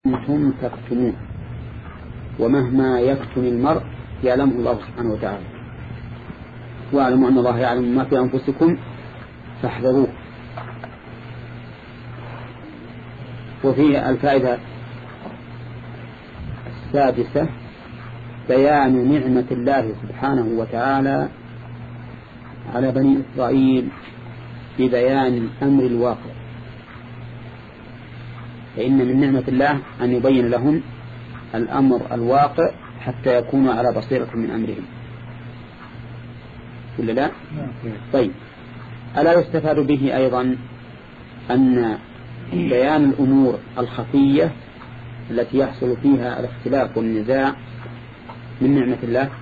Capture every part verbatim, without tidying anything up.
كنتم تكتمون، ومهما يكتم المرء يعلمه الله سبحانه وتعالى، واعلموا أن الله يعلم ما في أنفسكم فاحذروه. وفي الفائدة السادسة بيان نعمة الله سبحانه وتعالى على بني إسرائيل ببيان الأمر الواقع، فإن من نعمة الله أن يبين لهم الأمر الواقع حتى يكونوا على بصيرة من أمرهم، ولا لا؟ طيب، ألا يستفاد به أيضا أن بيان الأمور الخفية التي يحصل فيها الاختلاف والنزاع من نعمة الله؟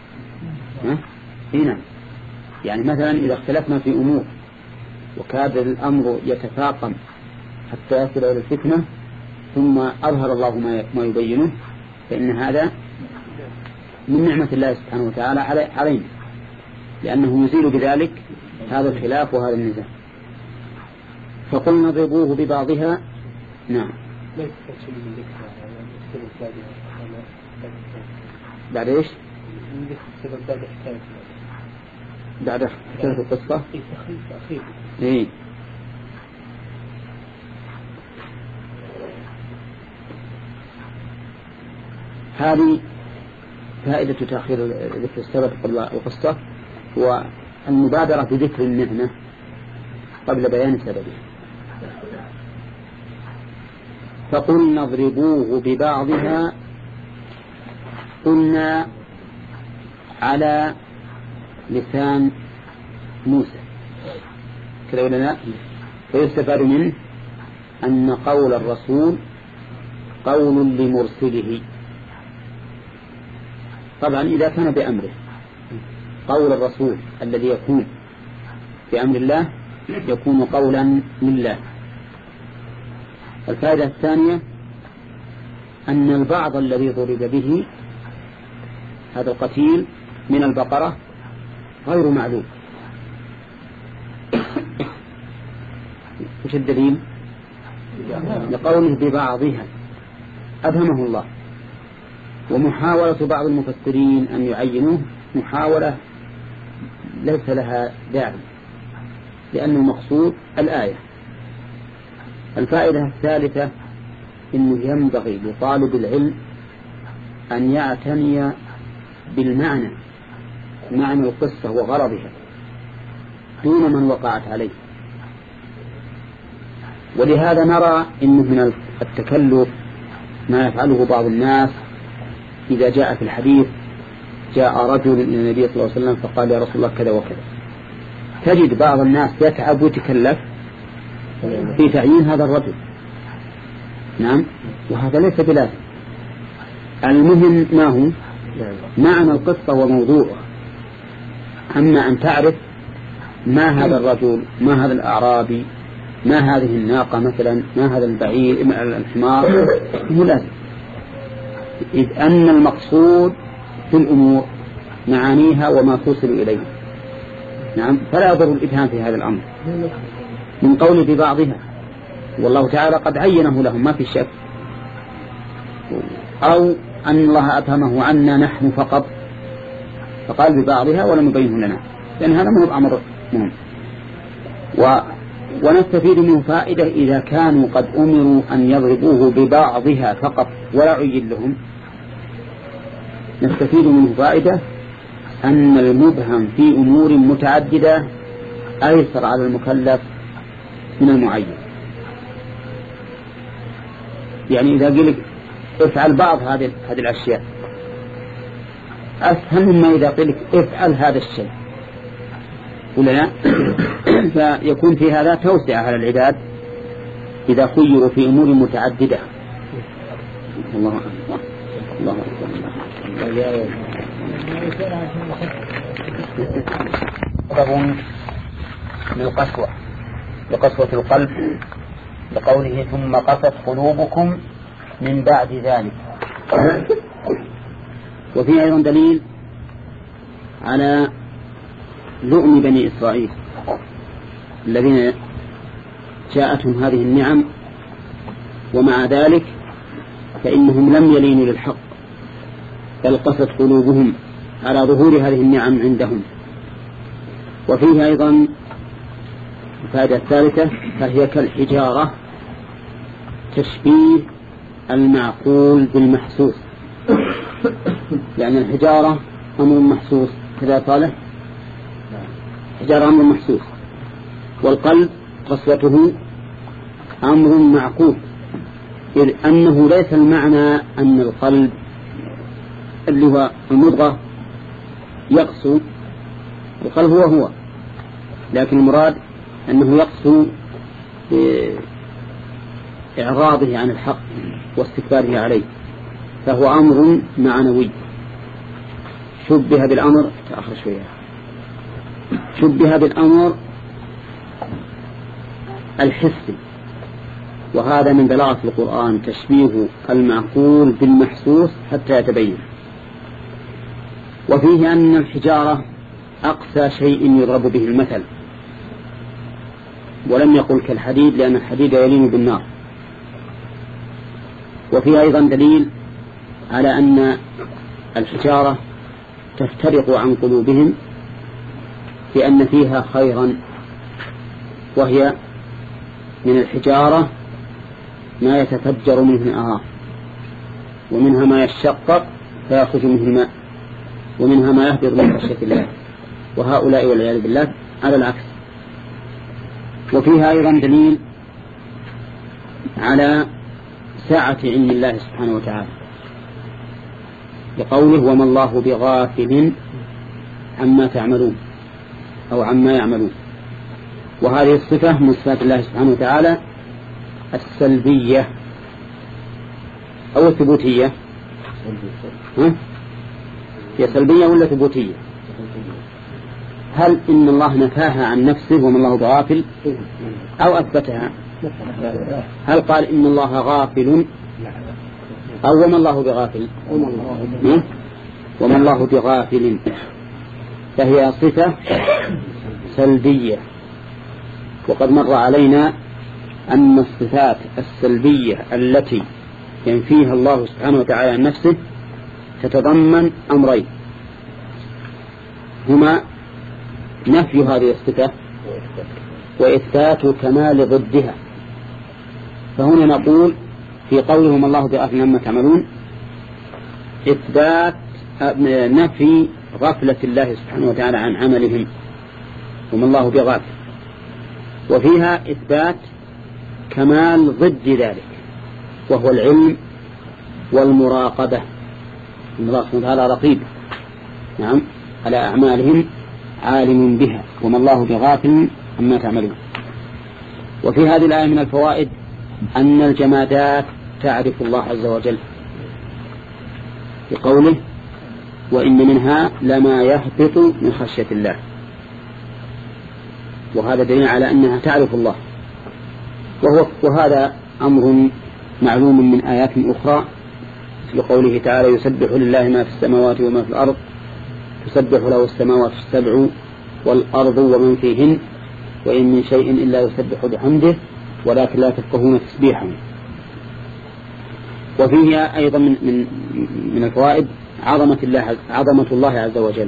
هنا يعني مثلا إذا اختلفنا في أمور وكاد الأمر يتفاقم حتى يصل إلى الفتنة ثم أظهر الله ما يبينه، فإن هذا من نعمة الله سبحانه وتعالى علينا، لأنه يزيل بذلك هذا الخلاف وهذا النزاع. فقلنا اضربوه ببعضها. نعم. بعد ايش؟ بعد حكاية القصة. ايه هذه فائدة تأخير ذكر السبب قبل القصة، والمبادرة بذكر النعمة قبل بيان سببها. فقلنا اضربوه ببعضها، قلنا على لسان موسى كذا ولا لا؟ فيستفاد منه أن قول الرسول قول لمرسله، طبعا إذا كان بأمره. قول الرسول الذي يكون بأمر الله يكون قولا لله. الفائدة الثانية أن البعض الذي ضرب به هذا القتيل من البقرة غير معلوم. وش الدليل؟ لقوله ببعضها أفهمه الله. ومحاولة بعض المفسرين أن يعينوه محاولة ليس لها داعي، لأن المقصود الآية. الفائدة الثالثة إنه ينبغي لطالب العلم أن يعتني بالمعنى، معنى القصة وغرضها دون من وقعت عليه. ولهذا نرى إنه من التكلف ما يفعله بعض الناس. إذا جاء في الحديث جاء رجل إلى النبي صلى الله عليه وسلم فقال يا رسول الله كذا وكذا، تجد بعض الناس يتعب ويتكلف في تعيين هذا الرجل. نعم، وهذا ليس بلازم. المهم ما هو معنى القصة وموضوعها. أما أن تعرف ما هذا الرجل، ما هذا الأعرابي، ما هذه الناقة مثلا، ما هذا البعير الحمار، هو لازم، إذ أن المقصود في الأمور معانيها وما توصل إليه. نعم، فلا يضر الإبهام في هذا الأمر من قول ببعضها، والله تعالى قد عينه لهم ما في شك، أو أن الله أبهمه عنا نحن فقط فقال ببعضها ولم يبينه لنا، لأن هذا مهم أمر مهم. و ونستفيد منه فائدة إذا كانوا قد أمروا أن يضربوه ببعضها فقط ولا عين لهم، نستفيد منه فائدة أن المبهم في أمور متعددة أيسر على المكلف من المعين. يعني إذا قلت افعل بعض هذه هذه الأشياء أسهل مما إذا قلت افعل هذا الشيء، ولا لا؟ فيكون في هذا توسعة على العباد إذا خيروا في أمور متعددة. الله أكبر الله أكبر. للقسوة لقسوة القلب لقوله ثم قست قلوبكم من بعد ذلك. وفي أيضا دليل على لؤم بني إسرائيل الذين جاءتهم هذه النعم ومع ذلك فإنهم لم يلينوا للحق، بل قست قلوبهم على ظهور هذه النعم عندهم. وفيه أيضا الفائدة الثالثة، فهي كالحجارة، تشبيه المعقول بالمحسوس، لأن الحجارة أمر محسوس كذا قاله، حجارة أمر محسوس، والقلب قسوته أمر معقول، إذ أنه ليس المعنى أن القلب اللي هو المضغة يقسو، القلب هو هو، لكن المراد أنه يقسو إعراضه عن الحق واستكباره عليه، فهو أمر معنوي. شبه بالأمر تأخر شوية شبه بالأمر الحسي، وهذا من بلاغة القرآن، تشبيه المعقول بالمحسوس حتى يتبين. وفيه أن الحجارة أقسى شيء يضرب به المثل، ولم يقل كالحديد لأن الحديد يلين بالنار. وفيه أيضا دليل على أن الحجارة تفترق عن قلوبهم بأن فيها خيرا، وهي من الحجارة ما يتفجر منه الأنهار، ومنها ما يشقق فيخرج منه الماء، ومنها ما يهبط من خشية الله، وهؤلاء والعياذ بالله على العكس. وفيها أيضا دليل على سعة علم الله سبحانه وتعالى، بقوله وما الله بغافل عما تعملون أو عما يعملون. وهذه الصفة من صفات الله سبحانه وتعالى السلبية أو الثبوتية. ها؟ هي سلبية ولا ثبوتية؟ هل إن الله نفاها عن نفسه وما الله بغافل، أو أثبتها؟ هل قال إن الله غافل أو وما الله بغافل؟ وما الله بغافل، فهي صفة سلبية. وقد مر علينا أن الصفات السلبية التي ينفيها الله سبحانه وتعالى عن نفسه تتضمن أمرين، هما نفي هذه الصفة وإثبات كمال ضدها. فهنا نقول في قولهم الله بغافل عما تعملون إثبات نفي غفلة الله سبحانه وتعالى عن عملهم وما الله بغافل، وفيها إثبات كمال ضد ذلك وهو العلم والمراقبة. إن الله سبحانه وتعالى رقيب نعم على أعمالهم عالم بها وما الله بغافل عما تعملون. وفي هذه الآية من الفوائد أن الجمادات تعرف الله عز وجل بقوله وإن منها لما يهبط من خشية الله، وهذا دليل على أنها تعرف الله. وهو وهذا أمر معلوم من آيات أخرى، مثل قوله تعالى يسبح لله ما في السماوات وما في الأرض، تسبح له السماوات السبع والأرض ومن فيهن وإن من شيء إلا يسبح بحمده ولكن لا تفقهون تسبيحهم. وفيها أيضا من, من, من الفوائد عظمة الله, عظمة الله عز وجل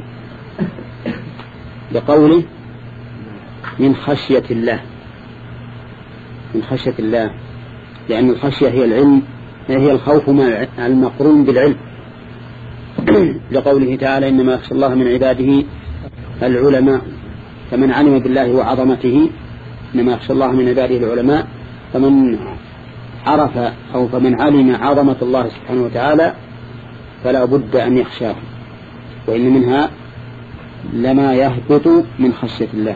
بقوله من خشية الله، من خشية الله، لأن الخشية هي العلم، هي الخوف مع المقرون بالعلم، لقوله تعالى إنما يخشى الله من عباده العلماء، فمن علم بالله وعظمته إنما يخشى الله من عباده العلماء، فمن عرف أو فمن علم عظمة الله سبحانه وتعالى فلا بد أن يخشاه. وإن منها لما يهبط من خشية الله.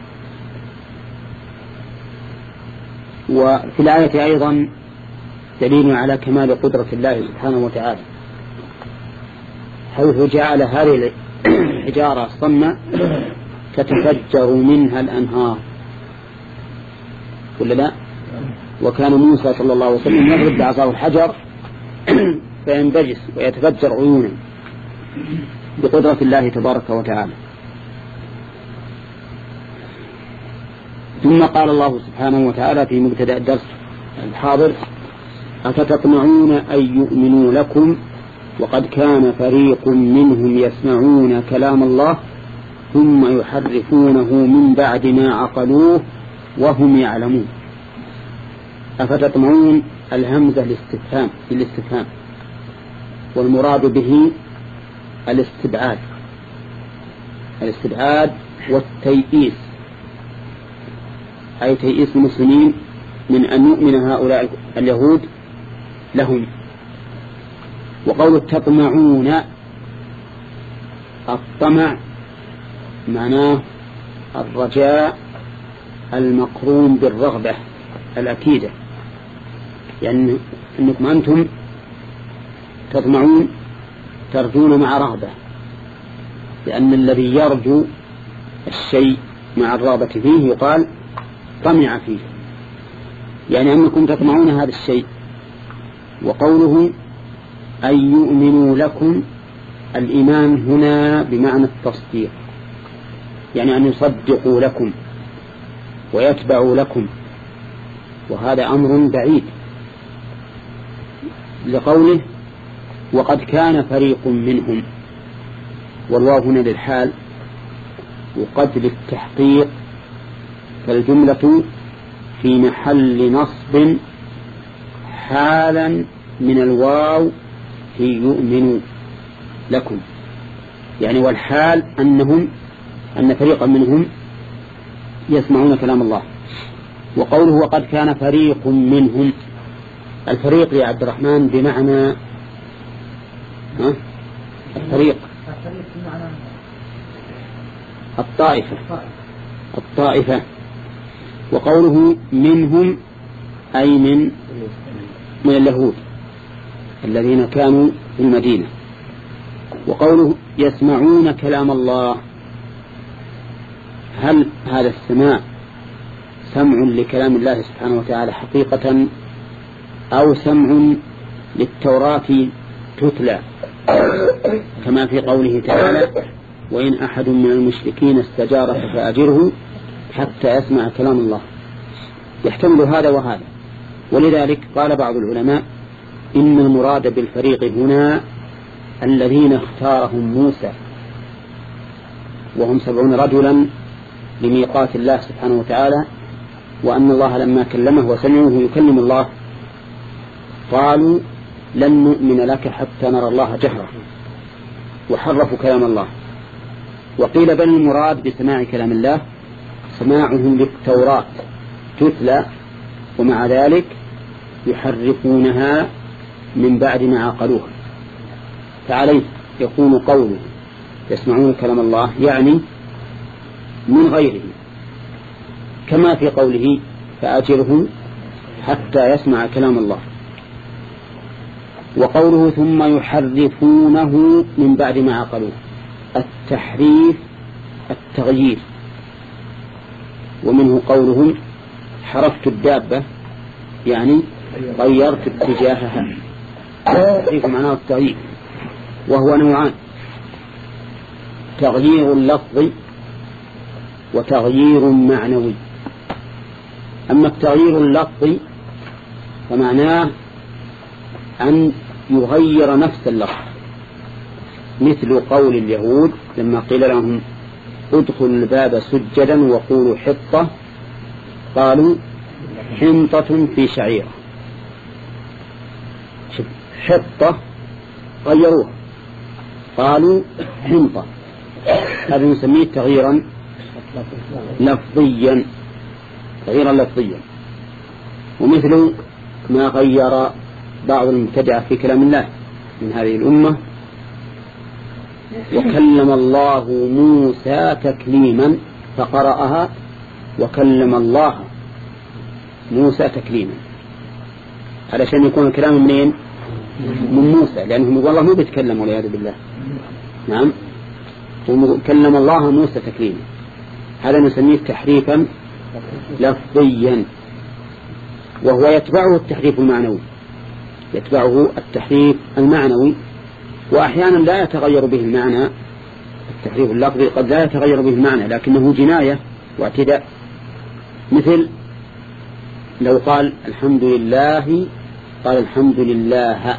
وفي الآية أيضا دليل على كمال قدرة الله سبحانه وتعالى، حيث جعل هذه الحجارة صمة تتفجر منها الأنهار، ولا لا؟ وكان موسى صلى الله عليه وسلم يضرب بعصاه الحجر فينبجس ويتفجر عيونا بقدرة الله تبارك وتعالى. ثم قال الله سبحانه وتعالى في مبتدأ الدرس الحاضر أفتطمعون أن يؤمنوا لكم وقد كان فريق منهم يسمعون كلام الله ثم يحرفونه من بعد ما عقلوه وهم يعلمون. أفتطمعون الهمزة الاستفهام الاستفهام والمراد به الاستبعاد الاستبعاد والتيئيس، أي تيئيس المسلمين من أن يؤمن هؤلاء اليهود لهم. وقول تطمعون، الطمع معناه الرجاء المقرون بالرغبة الأكيدة، يعني أنكم أنتم تطمعون ترجون مع رغبة، لأن الذي يرجو الشيء مع الرغبة فيه يقال طمع فيه، يعني أنكم تطمعون هذا الشيء. وقوله أن يؤمنوا لكم، الإيمان هنا بمعنى التصديق، يعني أن يصدقوا لكم ويتبعوا لكم، وهذا أمر بعيد، لقوله وقد كان فريق منهم، والواو هنا للحال وقد للتحقيق، فالجملة في محل نصب حالا من الواو في يؤمنوا لكم، يعني والحال أنهم أن فريقا منهم يسمعون كلام الله. وقوله وقد كان فريق منهم، الفريق يا عبد الرحمن بمعنى ها؟ الفريق الطائفة الطائفة وقوله منهم أي من من اليهود الذين كانوا في المدينة. وقوله يسمعون كلام الله، هل هذا السماع سمع لكلام الله سبحانه وتعالى حقيقة أو سمع للتوراة تتلى كما في قوله تعالى وإن أحد من المشركين استجارك فأجره حتى يسمع كلام الله، يحتمل هذا وهذا. ولذلك قال بعض العلماء إن المراد بالفريق هنا الذين اختارهم موسى، وهم سبعون رجلا لميقات الله سبحانه وتعالى، وأن الله لما كلمه وسمعه يكلم الله قالوا لن نؤمن لك حتى نرى الله جهرا، وحرفوا كلام الله. وقيل بل المراد بسماع كلام الله سماعهم للتوراة تتلى ومع ذلك يحرفونها من بعد ما عقلوها، فعليه يكون قوله يسمعون كلام الله يعني من غيره، كما في قوله فأجره حتى يسمع كلام الله. وقوله ثم يحرفونه من بعد ما عقلوه، التحريف التغيير، ومنه قولهم حرفت الدابة يعني غيرت اتجاهها، التحريف معناه التغيير، وهو نوعان: تغيير لفظي وتغيير معنوي. أما التغيير اللفظي فمعناه أن يغير نفس اللفظ، مثل قول اليهود لما قيل لهم ادخلوا الباب سجدا وقولوا حطة قالوا حنطة في شعيرة، حطة غيروها قالوا حنطة، هذا نسميه تغييرا لفظيا تغييرا لفظيا. ومثل ما غير بعض المبتدعة في كلام الله من هذه الأمة وكلم الله موسى تكليما، فقرأها وكلم الله موسى تكليما، علشان يكون الكلام منين؟ من موسى، لأنه والله مو بيتكلم والعياذ بالله. نعم، وكلم الله موسى تكليما، هذا نسميه تحريفا لفظيا، وهو يتبعه التحريف المعنوي يتبعه التحريف المعنوي وأحيانا لا يتغير به المعنى. التحريف اللفظي قد لا يتغير به المعنى لكنه جناية واعتداء، مثل لو قال الحمد لله قال الحمد لله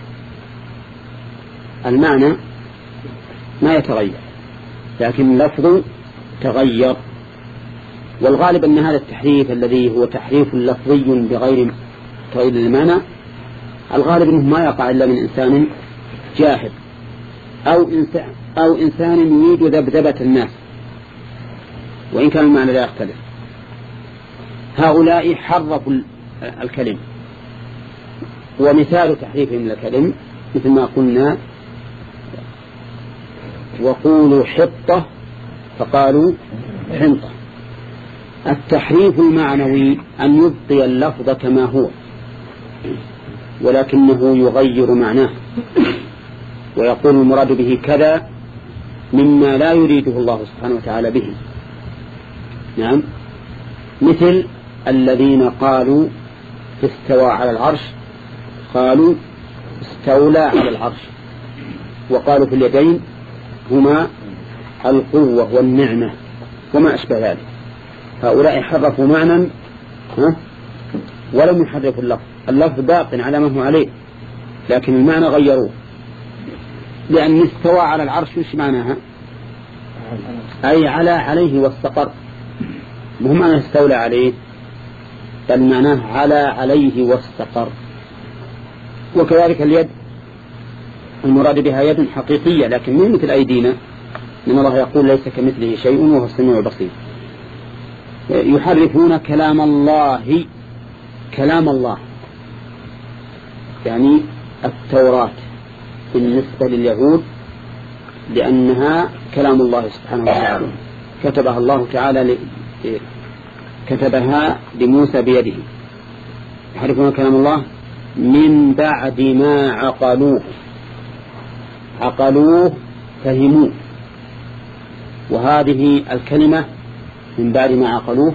المعنى ما يتغير لكن اللفظ تغير. والغالب أن هذا التحريف الذي هو تحريف لفظي بغير تغيير المعنى الغالب أنه ما يقع إلا من إنسان جاهل أو إنسان, أو إنسان يريد ذبذبة الناس وإن كان المعنى لا يختلف. هؤلاء حرفوا الكلم، ومثال تحريفهم الكلم مثل ما قلنا وقولوا حطة فقالوا حنطة. التحريف المعنوي أن يبقي اللفظ كما هو ولكنه يغير معناه ويقول المراد به كذا مما لا يريده الله سبحانه وتعالى به. نعم، مثل الذين قالوا استوى على العرش قالوا استولى على العرش، وقالوا في اليدين هما القوة والنعمة وما أشبه ذلك. هؤلاء حرفوا معنى ولم يحرفوا اللفظ، اللفظ باق على ما هو عليه لكن المعنى غيروه. لأن استوى على العرش وش معناها؟ أي على عليه واستقر، مو معنى استولى عليه بل معناه على عليه واستقر. وكذلك اليد المراد بها يد حقيقية لكن مو مثل أيدينا، إن الله يقول ليس كمثله شيء وهو السميع البصير. يحرفون كلام الله، كلام الله يعني التوراة بالنسبة لليهود لأنها كلام الله سبحانه وتعالى كتبها الله تعالى ل... كتبها لموسى بيده. يحرفون كلام الله من بعد ما عقلوه، عقلوه فهموه. وهذه الكلمة من بعد ما عقلوه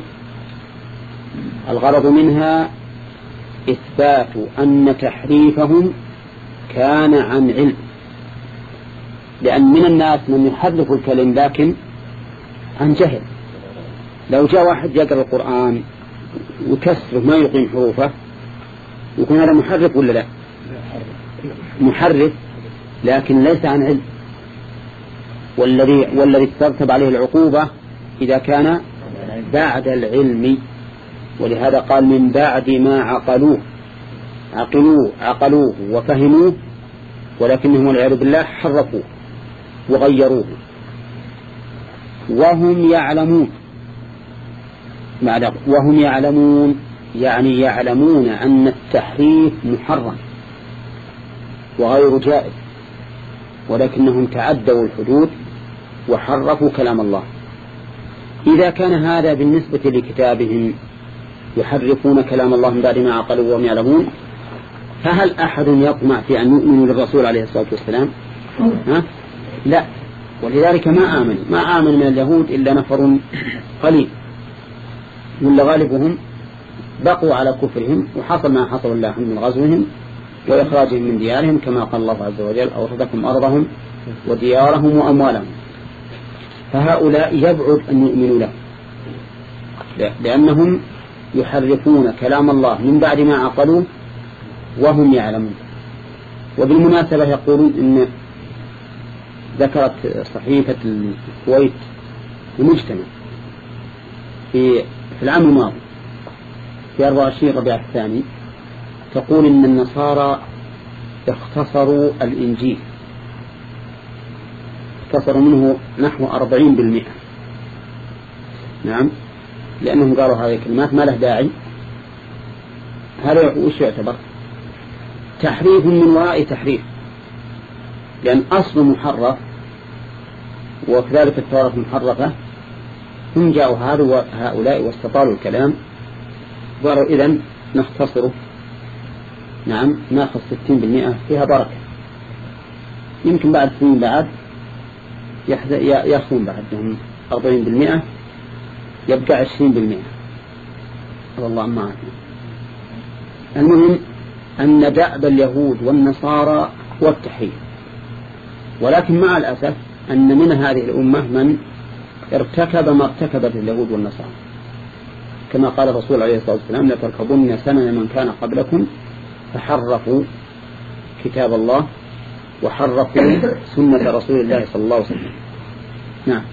الغرض منها إثبات أن تحريفهم كان عن علم، لأن من الناس من يحرف الكلم لكن عن جهل. لو جاء واحد يقرأ القرآن وكسره ما يقيم حروفه يكون هذا محرف ولا لا؟ محرف لكن ليس عن علم، والذي والذي ترتب عليه العقوبة إذا كان بعد العلم. ولهذا قال من بعد ما عقلوه، عقلوه عقلوه وفهموه ولكنهم والعياذ بالله حرفوه وغيروه وهم يعلمون. وهم يعلمون يعني يعلمون أن التحريف محرم وغير جائز، ولكنهم تعدوا الحدود وحرفوا كلام الله. إذا كان هذا بالنسبة لكتابهم يحرفون كلام الله من بعد ما عقلوا وهم يعلمون، فهل أحد يطمع في أن يؤمنوا للرسول عليه الصلاة والسلام؟ ها؟ لا. ولذلك ما آمن ما آمن من اليهود إلا نفر قليل، ولا غالبهم بقوا على كفرهم وحصل ما حصل الله من غزوهم وإخراجهم من ديارهم كما قال الله عز وجل أورثكم أرضهم وديارهم وأموالهم. فهؤلاء يبعد أن يؤمنوا له لأنهم يحرفون كلام الله من بعد ما عقلوه وهم يعلمون. وبالمناسبة يقولون إن ذكرت صحيفة الكويت المجتمع في في العام الماضي في أربعة وعشرين ربيع الثاني تقول إن النصارى اختصروا الإنجيل، اختصروا منه نحو أربعين بالمئة. نعم، لأنهم قالوا هذه الكلمات ما له داعي. هذا وش يعتبر؟ تحريف من وراء تحريف، لأن أصل محرف وكذلك التوراة محرفة. هم جاءوا هؤلاء واستطالوا الكلام قالوا إذن نختصره. نعم، ناخذ ستين بالمئة فيها بركة، يمكن بعد سنين بعد يأخذون بعدهم أربعين بالمئة يبقى عشرين بالمئة. والله ما عارف. المهم أن دأب اليهود والنصارى هو التحريف، ولكن مع الأسف أن من هذه الأمة من ارتكب ما ارتكبت اليهود والنصارى، كما قال الرسول عليه الصلاة والسلام لتركبن سنن من كان قبلكم فحرفوا كتاب الله وحرفوا سنة رسول الله صلى الله عليه وسلم. نعم.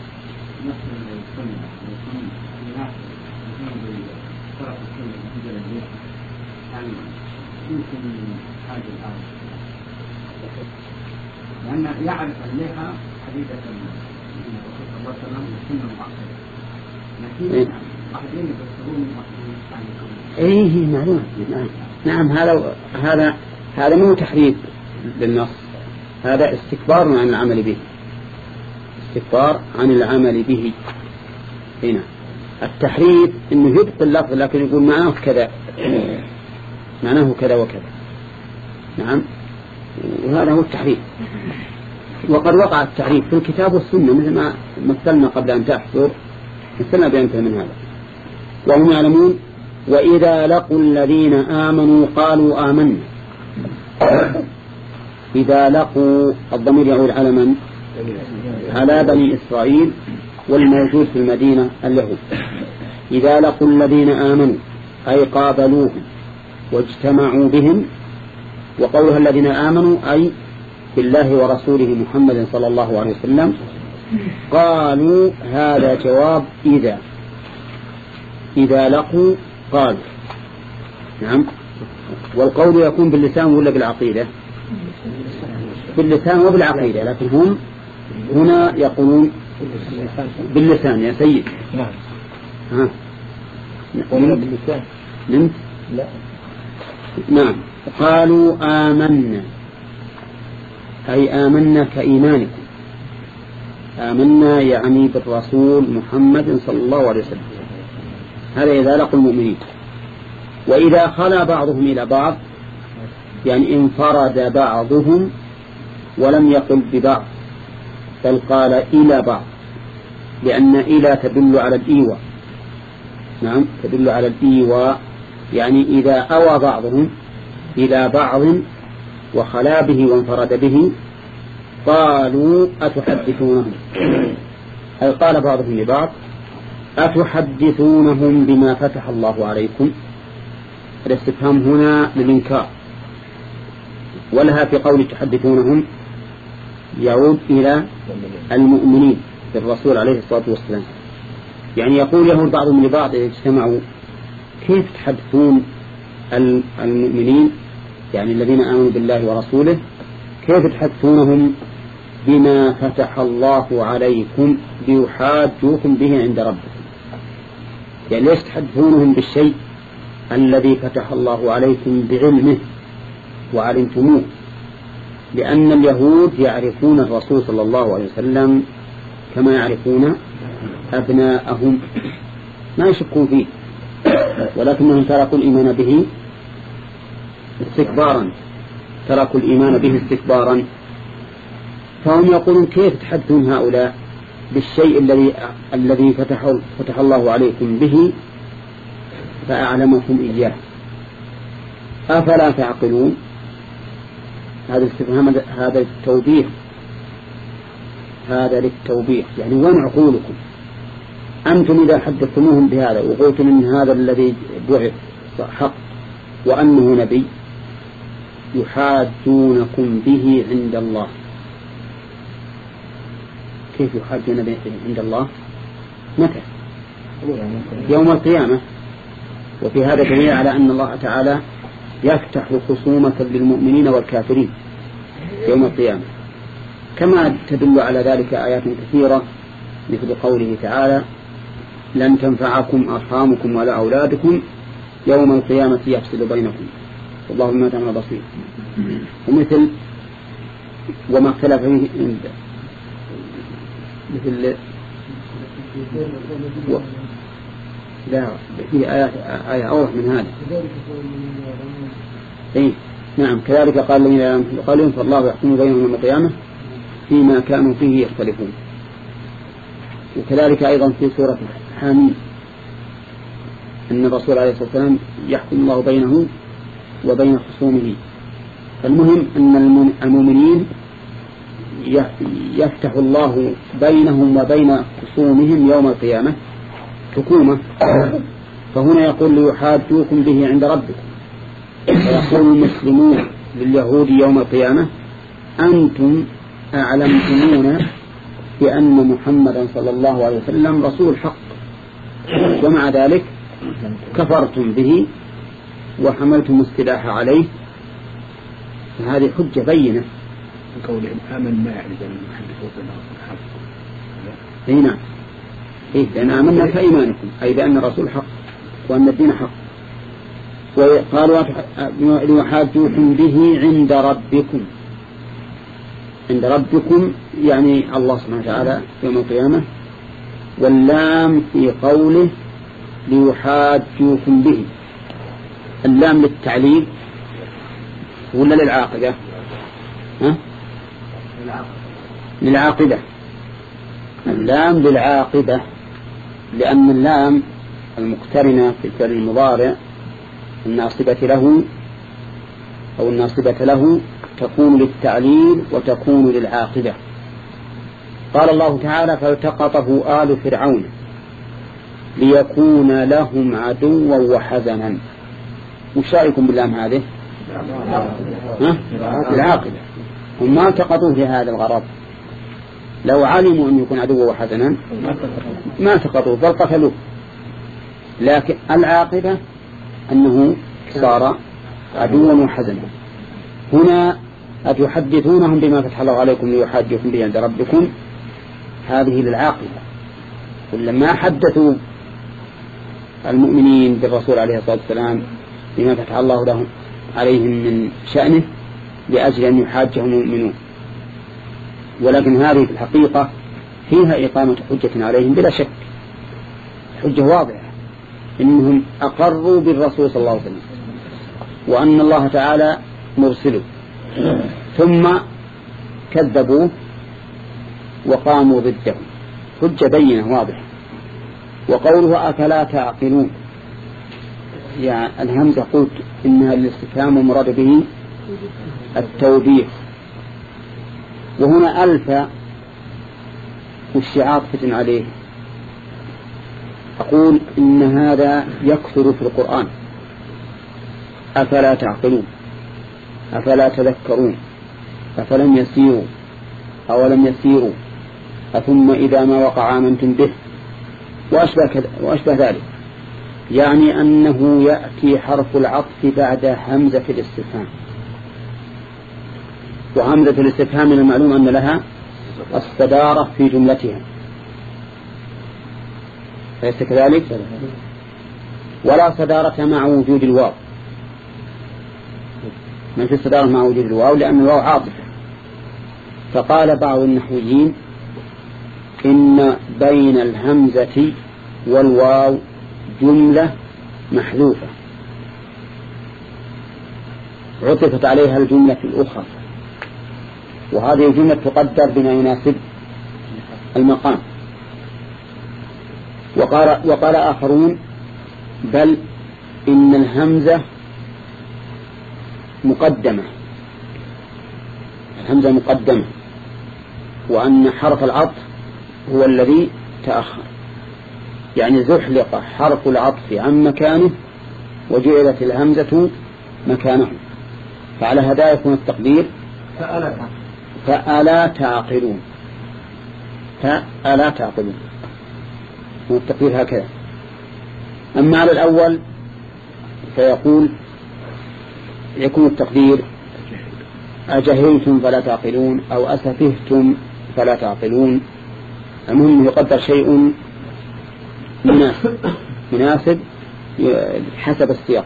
لأن يعرف اللحى حديثة الرسول صلى الله عليه وسلم والسنة المعقدة، لكن بعدين يفسرون عن إيه معلوم. نعم نعم هذا هذا هذا مو تحريف للنص، هذا استكبار عن العمل به، استكبار عن العمل به. هنا التحريف إنه يبقي اللفظ لكن يقول معناه كذا معناه كذا وكذا. نعم وهذا هو التحريف. وقد وقع التحريف في الكتاب والسنة مثل ما مثلنا قبل أن تحضر، مثلنا بأمثلة من هذا. وهم يعلمون وإذا لقوا الذين آمنوا قالوا آمنا. إذا لقوا الضمير يعود على من؟ على بني إسرائيل والموجود في المدينة اليهود. إذا لقوا الذين آمنوا أي قابلوهم واجتمعوا بهم، وقولها الذين آمنوا أي بالله ورسوله محمد صلى الله عليه وسلم، قالوا هذا جواب إذا إذا لقوا قالوا. نعم. والقول يكون باللسان ولا بالعقيدة؟ باللسان وبالعقيدة، لكن هم هنا يقولون باللسان يا سيد. نعم. ها نمت باللسان. نمت؟ لا. نعم. قالوا آمنا أي آمنا كإيمانكم. آمنا يعني بالرسول محمد صلى الله عليه وسلم. هذا إذا لقوا المؤمنين. وإذا خلا بعضهم إلى بعض يعني انفرد بعضهم ولم يقل ببعض بل قال إلى بعض، لأن إلى تدل على الإيواء. نعم تدل على الإيواء، يعني إذا أوى بعضهم إلى بعض وخلا به وانفرد به قالوا أتحدثونهم، أي قال بعضهم لبعض أتحدثونهم بما فتح الله عليكم. الاستفهام هنا للإنكار، ولها في قول تحدثونهم يعود إلى المؤمنين بالرسول عليه الصلاة والسلام. يعني يقول يهود بعضهم لبعض إذا اجتمعوا كيف تحدثون المؤمنين يعني الذين آمنوا بالله ورسوله، كيف تحدثونهم بما فتح الله عليكم ليحاجوكم به عند ربكم؟ يعني ليش تحدثونهم بالشيء الذي فتح الله عليكم بعلمه وعلمتموه؟ لأن اليهود يعرفون الرسول صلى الله عليه وسلم كما يعرفون أبناءهم، ما يشكون فيه، ولكنهم تركوا الإيمان به استكبارا تركوا الإيمان به استكبارا. فهم يقولون كيف تحدثون هؤلاء بالشيء الذي الذي فتح فتح الله عليكم به فأعلمكم إياه، أفلا تعقلون؟ هذا الاستفهام هذا التوبيخ، هذا للتوبيخ، يعني وين عقولكم أنتم إذا حدثتموهم بهذا وقلتم إن هذا الذي بعث حق وأنه نبي يحاجونكم به عند الله. كيف يحاجون به عند الله؟ متى؟ يوم القيامة. وفي هذا دليل على أن الله تعالى يفتح خصومة للمؤمنين والكافرين يوم القيامة، كما تدل على ذلك آيات كثيرة مثل قوله تعالى لن تنفعكم أرحامكم ولا أولادكم يوم القيامة يفصل بينكم والله بما تعملون بصير. ومثل وما اختلف فيه مثل و... لا في آية آية أوضح من هذا. إيه نعم كذلك قال الذين قالوا فالله يحكم بينهم يوم القيامة فيما كانوا فيه يختلفون. وكذلك أيضا في سورة حامين أن الرسول عليه الصلاة والسلام يحكم الله بينه وبين خصومه. المهم أن المؤمنين يفتح الله بينهم وبين خصومهم يوم القيامة حكومة. فهنا يقول ليحاجوكم به عند ربكم ويقول المسلمون لليهود يوم القيامة أنتم أعلمتمونا بأن محمدا صلى الله عليه وسلم رسول حق، ومع ذلك كفرتم به وحملتم السلاح عليه. فهذه حجة بينة. قولهم آمن ما يعني بأن محمد رسول حق. اي نعم، إيه لأن آمنا كإيمانكم، أي بأن الرسول حق وأن الدين حق. وقالوا ليحاجوكم به عند ربكم. عند ربكم يعني الله سبحانه وتعالى يوم القيامة. واللام في قوله ليحاجوكم به، اللام للتعليل ولا للعاقبة؟ ها؟ للعاقبة. اللام للعاقبة، لأن اللام المقترنة في الفعل المضارع الناصبة له أو الناصبة له تكون للتعليل وتكون للعاقبة. قال الله تعالى فالتقطه آل فرعون ليكون لهم عدوا وحزنا. وش رأيكم باللام هذه؟ العاقبة. هم ما التقطوه لهذا الغرض، لو علموا أن يكون عدوا وحزنا ما التقطوه بل قتلوه، لكن العاقبة أنه صار عدوا وحزنا. هنا أتحدثونهم بما فتح الله عليكم ليحاجوكم به عند ربكم، هذه للعاقبة. ولما حدثوا المؤمنين بالرسول عليه الصلاة والسلام بما فتح الله لهم عليهم من شأنه لأجل أن يحاجهم المؤمنون، ولكن هذه في الحقيقة فيها إقامة حجة عليهم بلا شك، حجة واضحة إنهم أقروا بالرسول صلى الله عليه وسلم وأن الله تعالى مرسله، ثم كذبوه وقاموا ضده، حجة بينة واضحة. وقوله أفلا تعقلون، يعني الهمزة قلت إنها الاستفهام ومراد به التوبيخ، وهنا ألف والشعار فتن عليه. أقول إن هذا يكثر في القرآن، أفلا تعقلون، أفلا تذكرون، أفلم يسيروا أولم يسيروا أثم إذا ما وقع آمنتم به وأشبه, وأشبه ذلك، يعني أنه يأتي حرف العطف بعد همزة الاستفهام، وهمزة الاستفهام من المعلوم أن لها الصدارة في جملتها، أليس كذلك؟ ولا صدارة مع وجود الواو، ما في الصدارة مع وجود الواو لأن الواو عاطفة. فقال بعض النحويين إن بين الهمزة والواو جملة محذوفة عطفت عليها الجملة الأخرى، وهذه الجملة تقدر بما يناسب المقام. وقال, وقال آخرون بل إن الهمزة مقدمة، الهمزة مقدمة، وأن حرف العطف هو الذي تأخر، يعني زحلق حرف العطف عن مكانه وجعلت الهمزة مكانه. فعلى هذا يكون التقدير فألا تعقلون، فألا تعقلون، والتقدير هكذا. أما على الأول فيقول يكون التقدير أجهلتم فلا تعقلون أو أسفهتم فلا تعقلون. المهم يقدر شيء مناسب مناسب حسب السياق.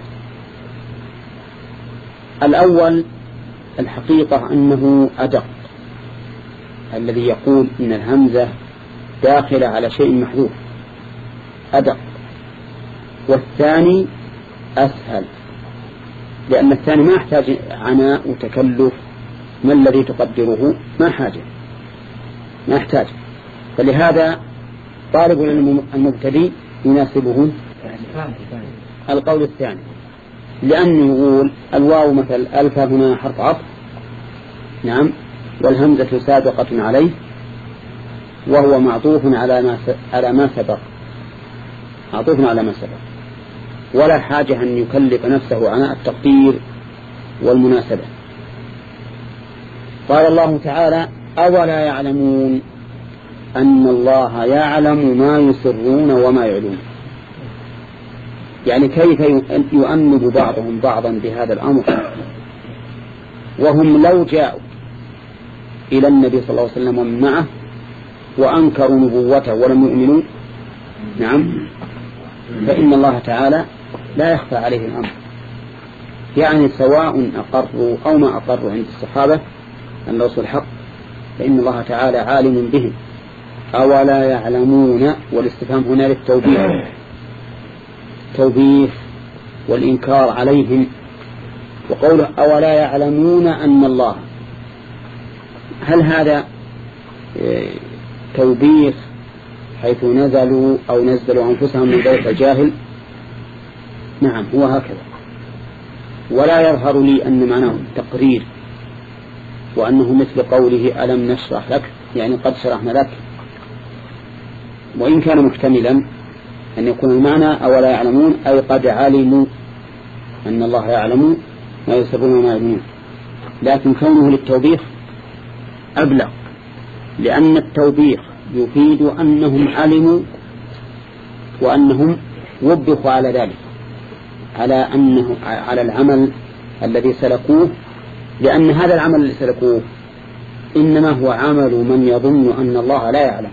الأول الحقيقة أنه أدق، الذي يقول إن الهمزة داخلة على شيء محذوف أدق، والثاني أسهل، لأن الثاني ما يحتاج عناء وتكلف. ما الذي تقدره؟ ما حاجة، ما يحتاج. فلهذا طالب المبتدئ يناسبه القول الثاني، لأنه يقول الواو مثل ألف هنا حرف عطف، نعم، والهمزة سابقة عليه وهو معطوف على ما على ما سبق، معطوف على ما سبق، ولا حاجة أن يكلف نفسه عناء التقدير والمناسبة. قال الله تعالى أولا يعلمون أن الله يعلم ما يسرون وما يعلون، يعني كيف يؤنب بعضهم بعضا بهذا الأمر وهم لو جاءوا إلى النبي صلى الله عليه وسلم ومن معه وأنكروا نبوته ولم يؤمنوا، نعم، فإن الله تعالى لا يخفى عليه الأمر، يعني سواء أقروا أو ما أقروا عند الصحابة أن الرسول الحق فإن الله تعالى عالم بهم. أولا يعلمون، والاستفهام هنا للتوبيخ، توبيخ والإنكار عليهم. وقوله أولا يعلمون أن الله، هل هذا توبيخ حيث نزلوا أو نزلوا أنفسهم من ذلك الجاهل؟ نعم هو هكذا، ولا يظهر لي أن معناه تقرير وأنه مثل قوله ألم نشرح لك، يعني قد شرحنا لك، وإن كان محتملا أن يكون المعنى أولا يعلمون أي قد علموا أن الله يعلم ما يسرون وما يعلمون، لكن كونه للتوبيخ أبلغ، لأن التوبيخ يفيد أنهم علموا وأنهم وبخوا على ذلك، على أنه على العمل الذي سلكوه، لأن هذا العمل الذي سلكوه إنما هو عمل من يظن أن الله لا يعلم.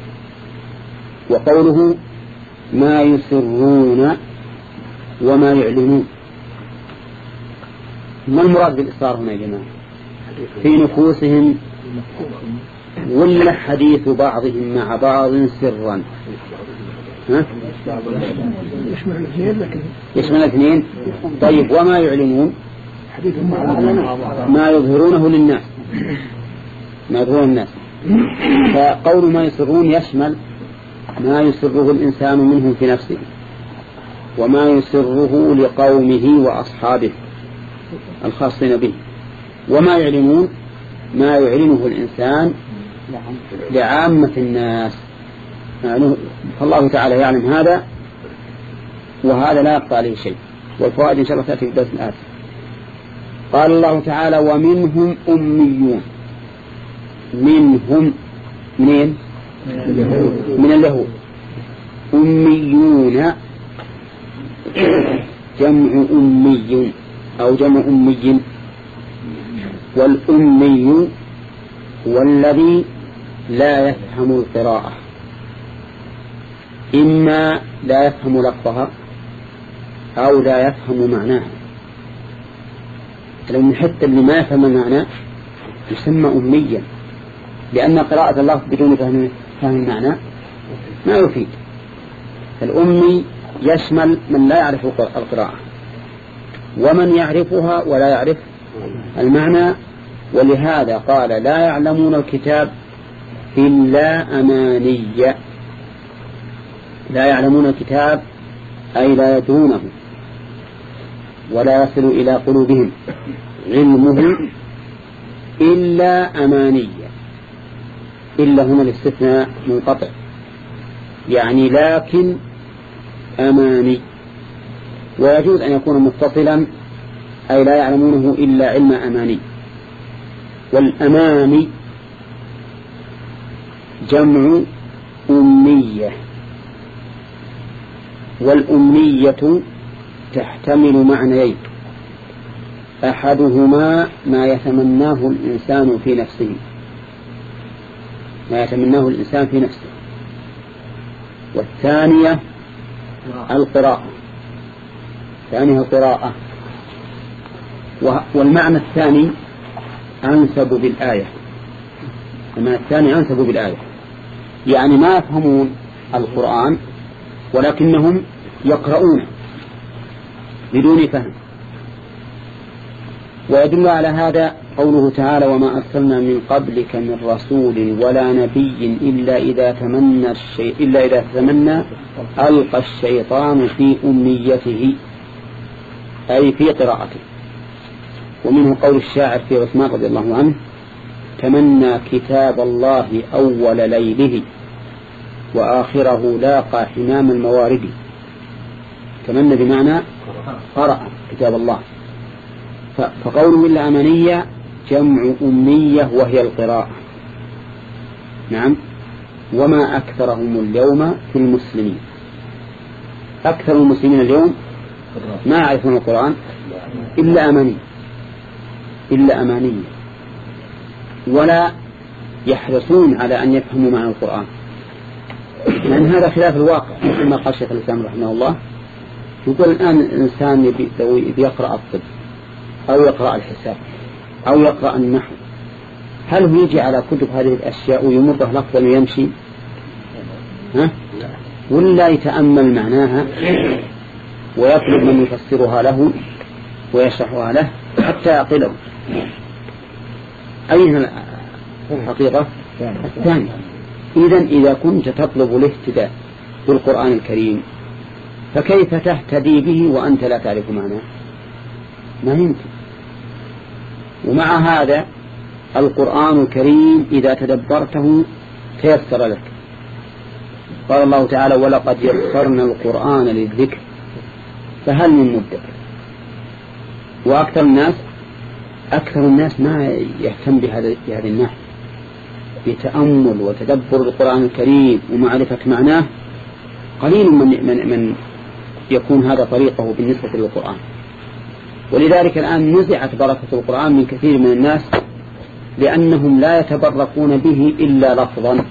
وقوله ما يسرون وما يعلنون، ما المراد بالإصرار هنا يا جماعة؟ في نفوسهم ولا حديث بعضهم مع بعض سرا؟ ها؟ يشمل الاثنين، لكن يشمل الاثنين. طيب وما يعلنون ما يظهرونه للناس، ما يظهرونه للناس. فقول ما يسرون يشمل ما يسره الإنسان منهم في نفسه وما يسره لقومه وأصحابه الخاصين به، وما يعلنون ما يعلنه الإنسان لعامة الناس. يعني فالله تعالى يعلم هذا وهذا لا يقطع عليه شيء، والفوائد إن شاء الله تأتي في الدرس الآتي. قال الله تعالى ومنهم أميون، منهم منين؟ من اليهود. أميون جمع أمي أو جمع أمي، والأمي هو الذي لا يفهم القراءة، إما لا يفهم لفظها أو لا يفهم معناها. لو حتى اللي ما يفهم المعنى يسمى أميا، لأن قراءة الله بدون فهم فهم المعنى ما يفيد. الأمي يشمل من لا يعرف القراءة ومن يعرفها ولا يعرف المعنى، ولهذا قال لا يعلمون الكتاب إلا أماني. لا يعلمون الكتاب أي لا يدرونه ولا يصل إلى قلوبهم علمه إلا أماني. إلا هنا الاستثناء منقطع، يعني لكن أماني، ويجوز أن يكون متصلا أي لا يعلمونه إلا علم أماني. والأماني جمع أمية، والأمنية تحتمل معنيين، أحدهما ما يتمناه الإنسان في نفسه، ما يتمناه الإنسان في نفسه، والثانية القراءة، ثانيها القراءة. والمعنى الثاني أنسب بالآية، المعنى الثاني أنسب بالآية، يعني ما يفهمون القرآن ولكنهم يقرؤون بدون فهم. ويدل على هذا قوله تعالى وما أرسلنا من قبلك من رسول ولا نبي إلا إذا تمنى الشيء إلا إذا تمنى ألقى الشيطان في أمنيته أي في قراءته. ومنه قول الشاعر في عثمان رضي الله عنه تمنى كتاب الله أول ليله وآخره لاقى حمام الموارد. تمنى بمعنى قرأ كتاب الله، فقوله إلا أمانية جمع أمية وهي القراءة. نعم. وما أكثرهم اليوم في المسلمين، أكثر المسلمين اليوم ما يعرفون القرآن إلا أمانية، إلا أمانية، ولا يحرصون على أن يفهموا معنى القرآن، لأن هذا خلاف الواقع. مثل ما قال شيخ الإسلام رحمه الله، يقول الآن الإنسان يبي يقرأ الطب أو يقرأ الحساب أو يقرأ النحو، هل هو يجي على كتب هذه الأشياء ويمره لفظا ويمشي؟ ها؟ ولا يتأمل معناها ويطلب من يفسرها له ويشرحها له حتى يعقله؟ أين الحقيقة الثانية؟ إذن إذا كنت تطلب الاهتداء بالقرآن الكريم فكيف تهتدي به وأنت لا تعرف معناه؟ ما يمكن. ومع هذا القرآن الكريم إذا تدبرته تيسر لك. قال الله تعالى: ولقد يسرنا القرآن للذكر فهل من مدكر. وأكثر الناس أكثر الناس ما يهتم بهذا بهذه الناحية، بتأمل وتدبر القرآن الكريم ومعرفة معناه. قليل من, من, من يكون هذا طريقه بالنسبة للقرآن. ولذلك الآن نزعت بركة القرآن من كثير من الناس، لأنهم لا يتبركون به إلا لفظا.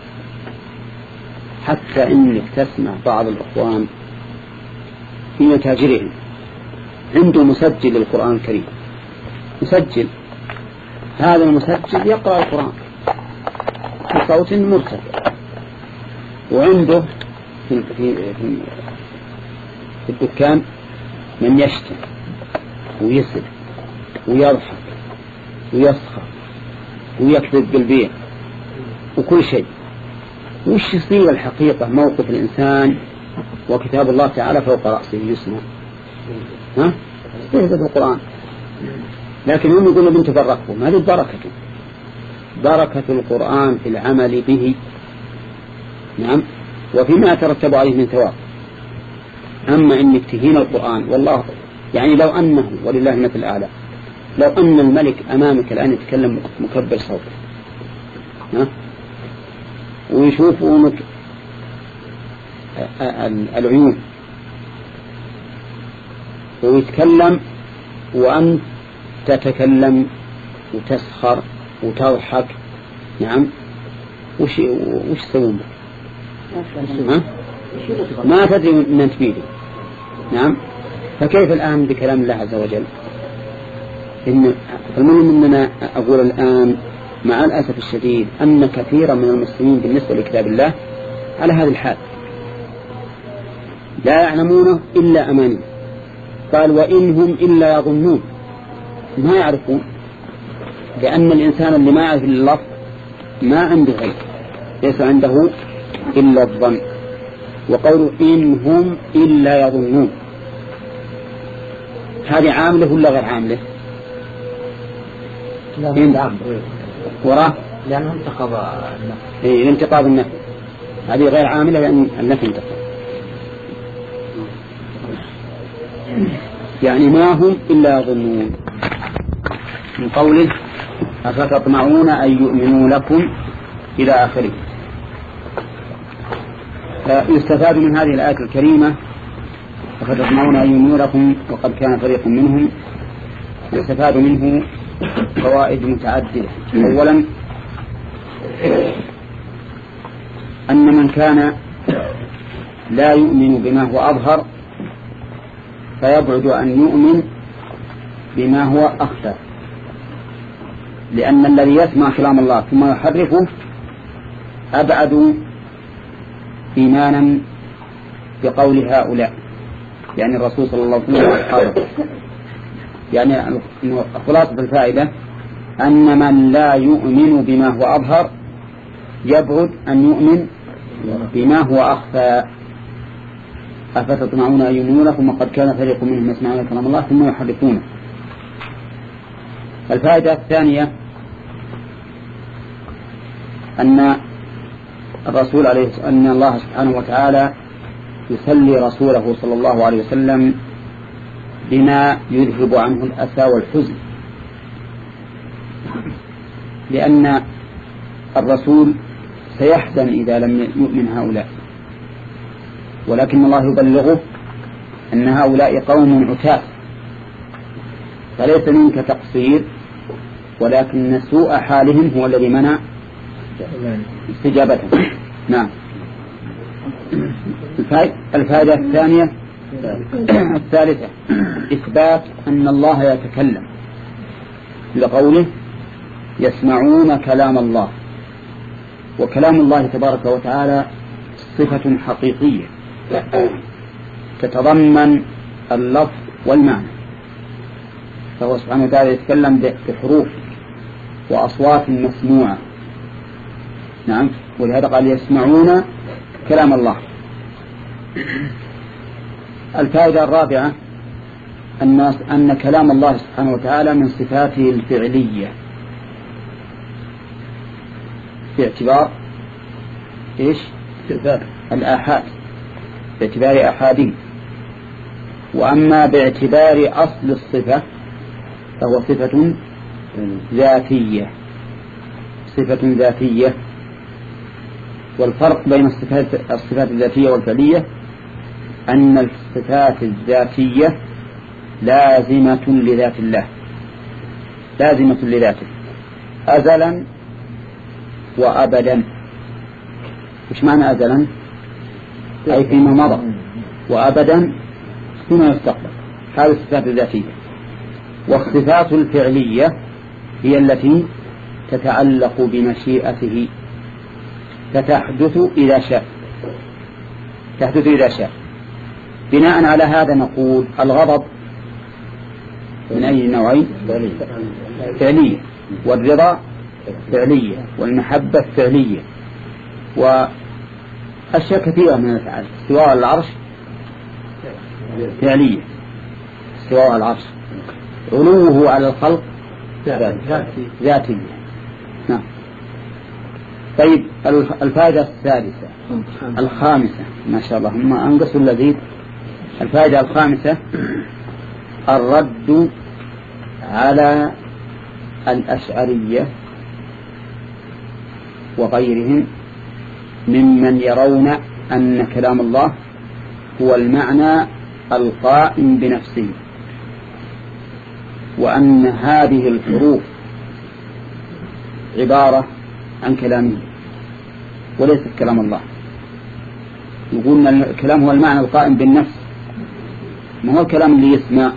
حتى إنك تسمع بعض الأخوان في متاجرهم عنده مسجل للقرآن الكريم، مسجل، هذا المسجل يقرأ القرآن بصوت مرتفع، وعنده في, في, في, في الدكان من يشتم ويسد ويضحك ويسخر ويكذب بالبيع وكل شيء. وش يصير الحقيقة؟ موقف الإنسان وكتاب الله تعالى فوق رأسه يسمع، ها؟ يستهزئ بالقرآن. لكن هم يقولون بنت بركه، ما هذه بركته؟ بركة القرآن في العمل به، نعم، وفيما يترتب عليه من ثواب. أما إنك تهين القرآن، والله يعني لو أنه ولله المثل الأعلى، لو أن الملك أمامك الآن يتكلم مكبر صوته، ها، ويشوفونك العيون ويتكلم وأنت تتكلم وتسخر وتضحك، نعم، وش وش تسوون؟ ما تدري من تفيده، نعم. فكيف الآن بكلام الله عز وجل؟ إن المهم أننا أقول الآن مع الأسف الشديد أن كثيرا من المسلمين بالنسبة لكتاب الله على هذا الحال، لا يعلمونه إلا أماني. قال: وإنهم إلا يظنون، ما يعرفون، لأن الإنسان اللي ما يعرف اللفظ ما عنده غير، ليس عنده إلا الظن. وقولوا إنهم إلا يظنون، هذه عامله ولا غير عامله؟ لا، وراه لأنه انتقض النفي. إيه، انتقاض النفي، هذه غير عاملة لأن النفي انتقض. يعني ما هم إلا يظنون. من قوله: أفتطمعون أن يؤمنوا لكم إلى آخره. يستفاد من هذه الآية الكريمة: أفتطمعون أن يؤمنوا لكم وقد كان فريق منهم. يستفاد منه فوائد متعددة. أولا، أن من كان لا يؤمن بما هو أظهر فيبعد أن يؤمن بما هو أخفى، لأن الذي يسمع كلام الله ثم يحرفه أبعد إيمانا بقول هؤلاء، يعني الرسول صلى الله عليه وسلم وأصحابه. يعني خلاصة الفائدة أن من لا يؤمن بما هو أظهر يبعد أن يؤمن بما هو أخفى. أفتطمعون أن يؤمنوا لكم وقد كان فريق منهم يسمعون كلام الله ثم يحرفونه. الفائدة الثانية أن الرسول عليه أن الله سبحانه وتعالى يسلي رسوله صلى الله عليه وسلم بما يذهب عنه الأسى والحزن لأن الرسول سيحزن إذا لم يؤمن هؤلاء، ولكن الله يبلغه أن هؤلاء قوم عتاة، فليس منك تقصير، ولكن سوء حالهم هو الذي منع استجابتهم. نعم. الفائدة الثانية الثالثة إثبات أن الله يتكلم لقوله يسمعون كلام الله، وكلام الله تبارك وتعالى صفة حقيقية تتضمن اللفظ والمعنى، فهو سبحانه وتعالى يتكلم بحروف وأصوات مسموعة. نعم، ولهذا قال يسمعون كلام الله. الفائدة الرابعة أن أن كلام الله سبحانه وتعالى من صفاته الفعلية باعتبار إيش؟ الآحاد، باعتبار آحادين. وأما باعتبار أصل الصفة فهو صفة ذاتية، صفة ذاتية. والفرق بين الصفات الصفات الذاتية والفعلية أن الصفات الذاتية لازمة لذات الله، لازمة لذاته أزلا وأبدا. وش معنى أزلا؟ أي فيما مضى، وأبدا فيما يستقبل. هذه الصفات الذاتية. والصفات الفعلية هي التي تتعلق بمشيئته، فتحدث إذا شاء، تحدث إذا شاء. بناء على هذا نقول الغضب من أي نوعين؟ فعلية، والرضا فعلية، والمحبة فعلية، وأشياء كثيرة من الأفعال. استواء العرش فعلية، استواء العرش. علوه على الخلق ذاتية. نعم. طيب الفائدة الثالثة الخامسة، ما شاء الله هم أنقصوا اللذيذ. الفائدة الخامسة الرد على الأشعرية وغيرهم ممن يرون أن كلام الله هو المعنى القائم بنفسه، وأن هذه الحروف عبارة عن كلامه وليست كلام الله. يقولون الكلام هو المعنى القائم بالنفس، ما هو الكلام اللي يسمع.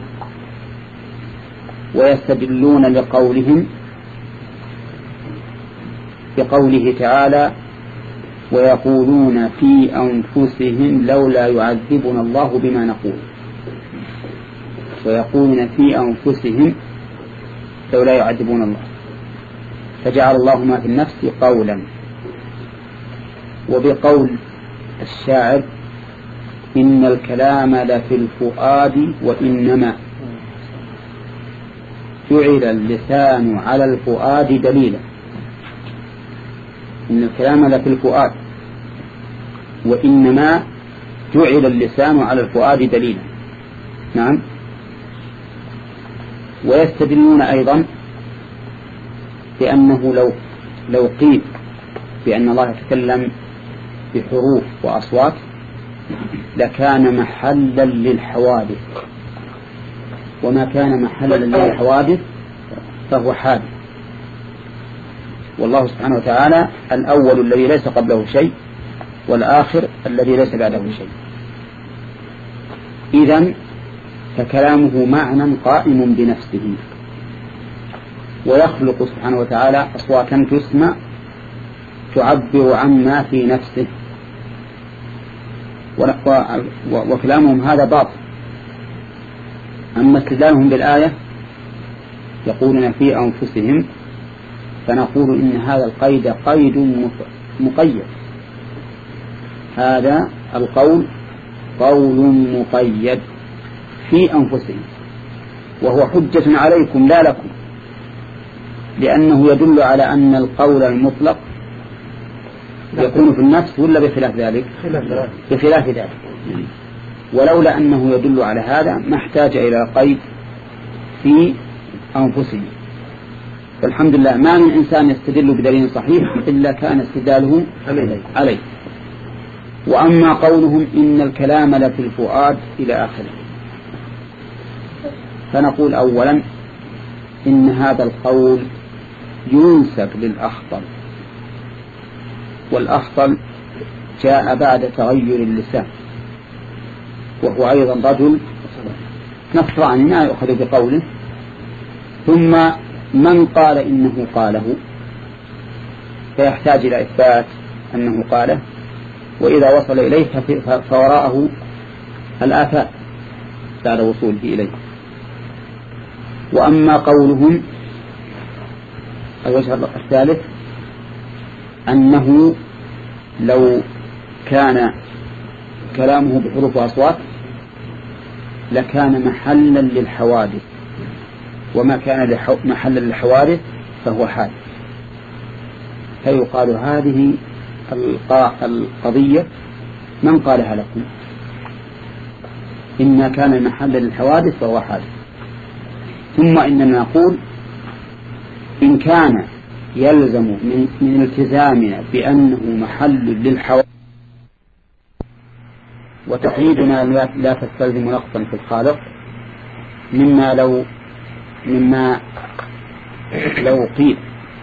ويستدلون لقولهم بقوله تعالى ويقولون في أنفسهم لولا يعذبنا الله بما نقول، ويقولون في أنفسهم لولا يعذبون الله، فجعل الله ما في النفس قولا. وبقول الشاعر إن الكلام لفي الفؤاد وإنما جعل اللسان على الفؤاد دليلا. إن الكلام لفي الفؤاد وإنما جعل اللسان على الفؤاد دليلا. نعم. ويستدلون أيضا بأنه لو لو قيل بأن الله يتكلم بحروف وأصوات لكان محلا للحوادث، وما كان محلا للحوادث فهو حادث. والله سبحانه وتعالى الأول الذي ليس قبله شيء، والآخر الذي ليس بعده شيء. إذن فكلامه معنى قائم بنفسه، ويخلق سبحانه وتعالى أصواتا تسمع تعبر عما في نفسه، وكلامهم هذا باطل. أما استدلالهم بالآية يقولون في أنفسهم، فنقول إن هذا القيد قيد مقيد، هذا القول قول مقيد في أنفسهم، وهو حجة عليكم لا لكم، لأنه يدل على أن القول المطلق يكون في النفس ولا بخلاف ذلك؟ بخلاف ذلك. ولولا أنه يدل على هذا ما احتاج إلى قيد في أنفسهم. فالحمد لله ما من إنسان يستدل بدليل صحيح إلا كان استدلاله عليه. وأما قولهم إن الكلام لفي الفؤاد إلى آخره، فنقول أولا إن هذا القول ينسب للأخطل، والأخطل جاء بعد تغير اللسان، وهو أيضا رجل نصراني ما يؤخذ بقوله. ثم من قال إنه قاله فيحتاج إلى إثبات أنه قاله، وإذا وصل إليه فوراءه الآفات بعد وصوله إليه. وأما قولهم الوجه الثالث أنه لو كان كلامه بحروف وأصوات لكان محلا للحوادث، وما كان محلا للحوادث فهو حادث. فيقال هذه القضية من قالها لكم؟ إن كان محلا للحوادث فهو حادث. ثم إننا نقول إن كان يلزم من, من التزامنا بأنه محل للحوادث وتقييدنا لا تستلزم نقصا في الخالق، مما لو مما لو قيل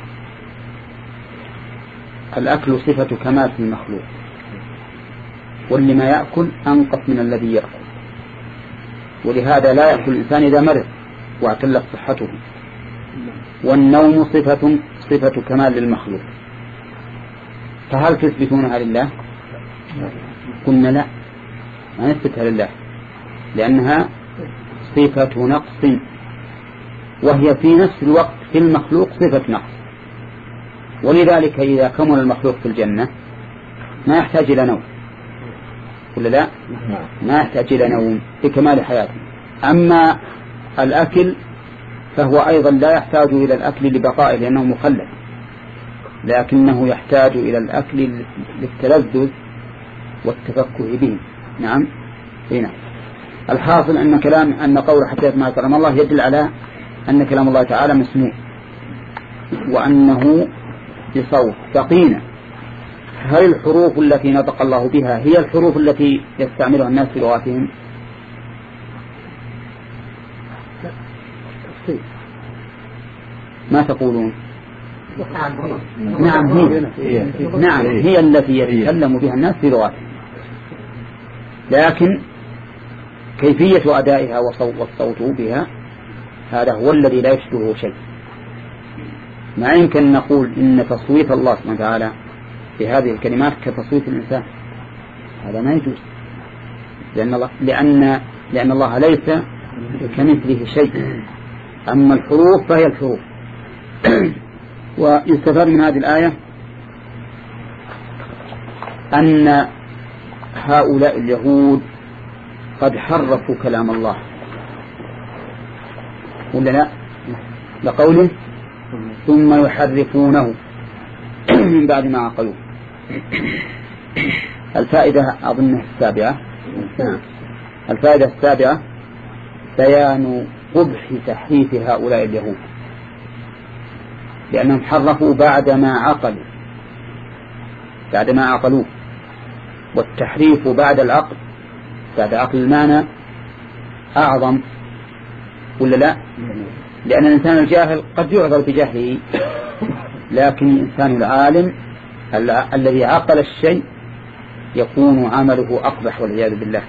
الأكل صفة كمال في المخلوق، واللي ما يأكل أنقص من الذي يأكل، ولهذا لا يأكل الإنسان إذا مرض واعتلت صحته، والنوم صفة صفة كمال للمخلوق، فهل تثبتونها لله؟ قلنا لا، ما نثبتها لله، لأنها صفة نقص، وهي في نفس الوقت في المخلوق صفة نقص. ولذلك إذا كمل المخلوق في الجنة ما يحتاج إلى نوم، ولا لا؟ ما يحتاج إلى نوم في كمال حياته. أما الأكل فهو أيضا لا يحتاج إلى الأكل لبقائه لأنه مخلد، لكنه يحتاج إلى الأكل للتلذذ والتفكه به. نعم هنا الحاصل أن كلام أن قول حتى ما كلام الله يدل على أن كلام الله تعالى مسموع وأنه بصوت. بقينا هل الحروف التي نطق الله بها هي الحروف التي يستعملها الناس في لغاتهم؟ ما تقولون؟ نعم هي نعم هي التي يتكلم بها الناس في لغاتهم، لكن كيفية أدائها والصوت بها هذا هو الذي لا يشبهه شيء. ما يمكن نقول إن تصويت الله سبحانه وتعالى بهذه الكلمات كتصويت الإنسان، هذا ما يجوز، لأن الله لأن لأن الله ليس كمثله شيء. أما الحروف فهي الحروف. ويستفاد من هذه الآية أن هؤلاء اليهود قد حرفوا كلام الله، ولا لا؟ لقوله ثم يحرفونه من بعد ما عقلوه. الفائدة أظنها السابعة. الفائدة السابعة بيان قبح تحريف هؤلاء اليهود، لأنهم حرفوا بعدما عقلوا بعدما عقلوه، والتحريف بعد العقل بعد عقل المعنى أعظم، ولا لا؟ لأن الإنسان الجاهل قد يعذر بجهله، لكن الإنسان العالم الذي عقل الشيء يكون عمله أقبح والعياذ بالله،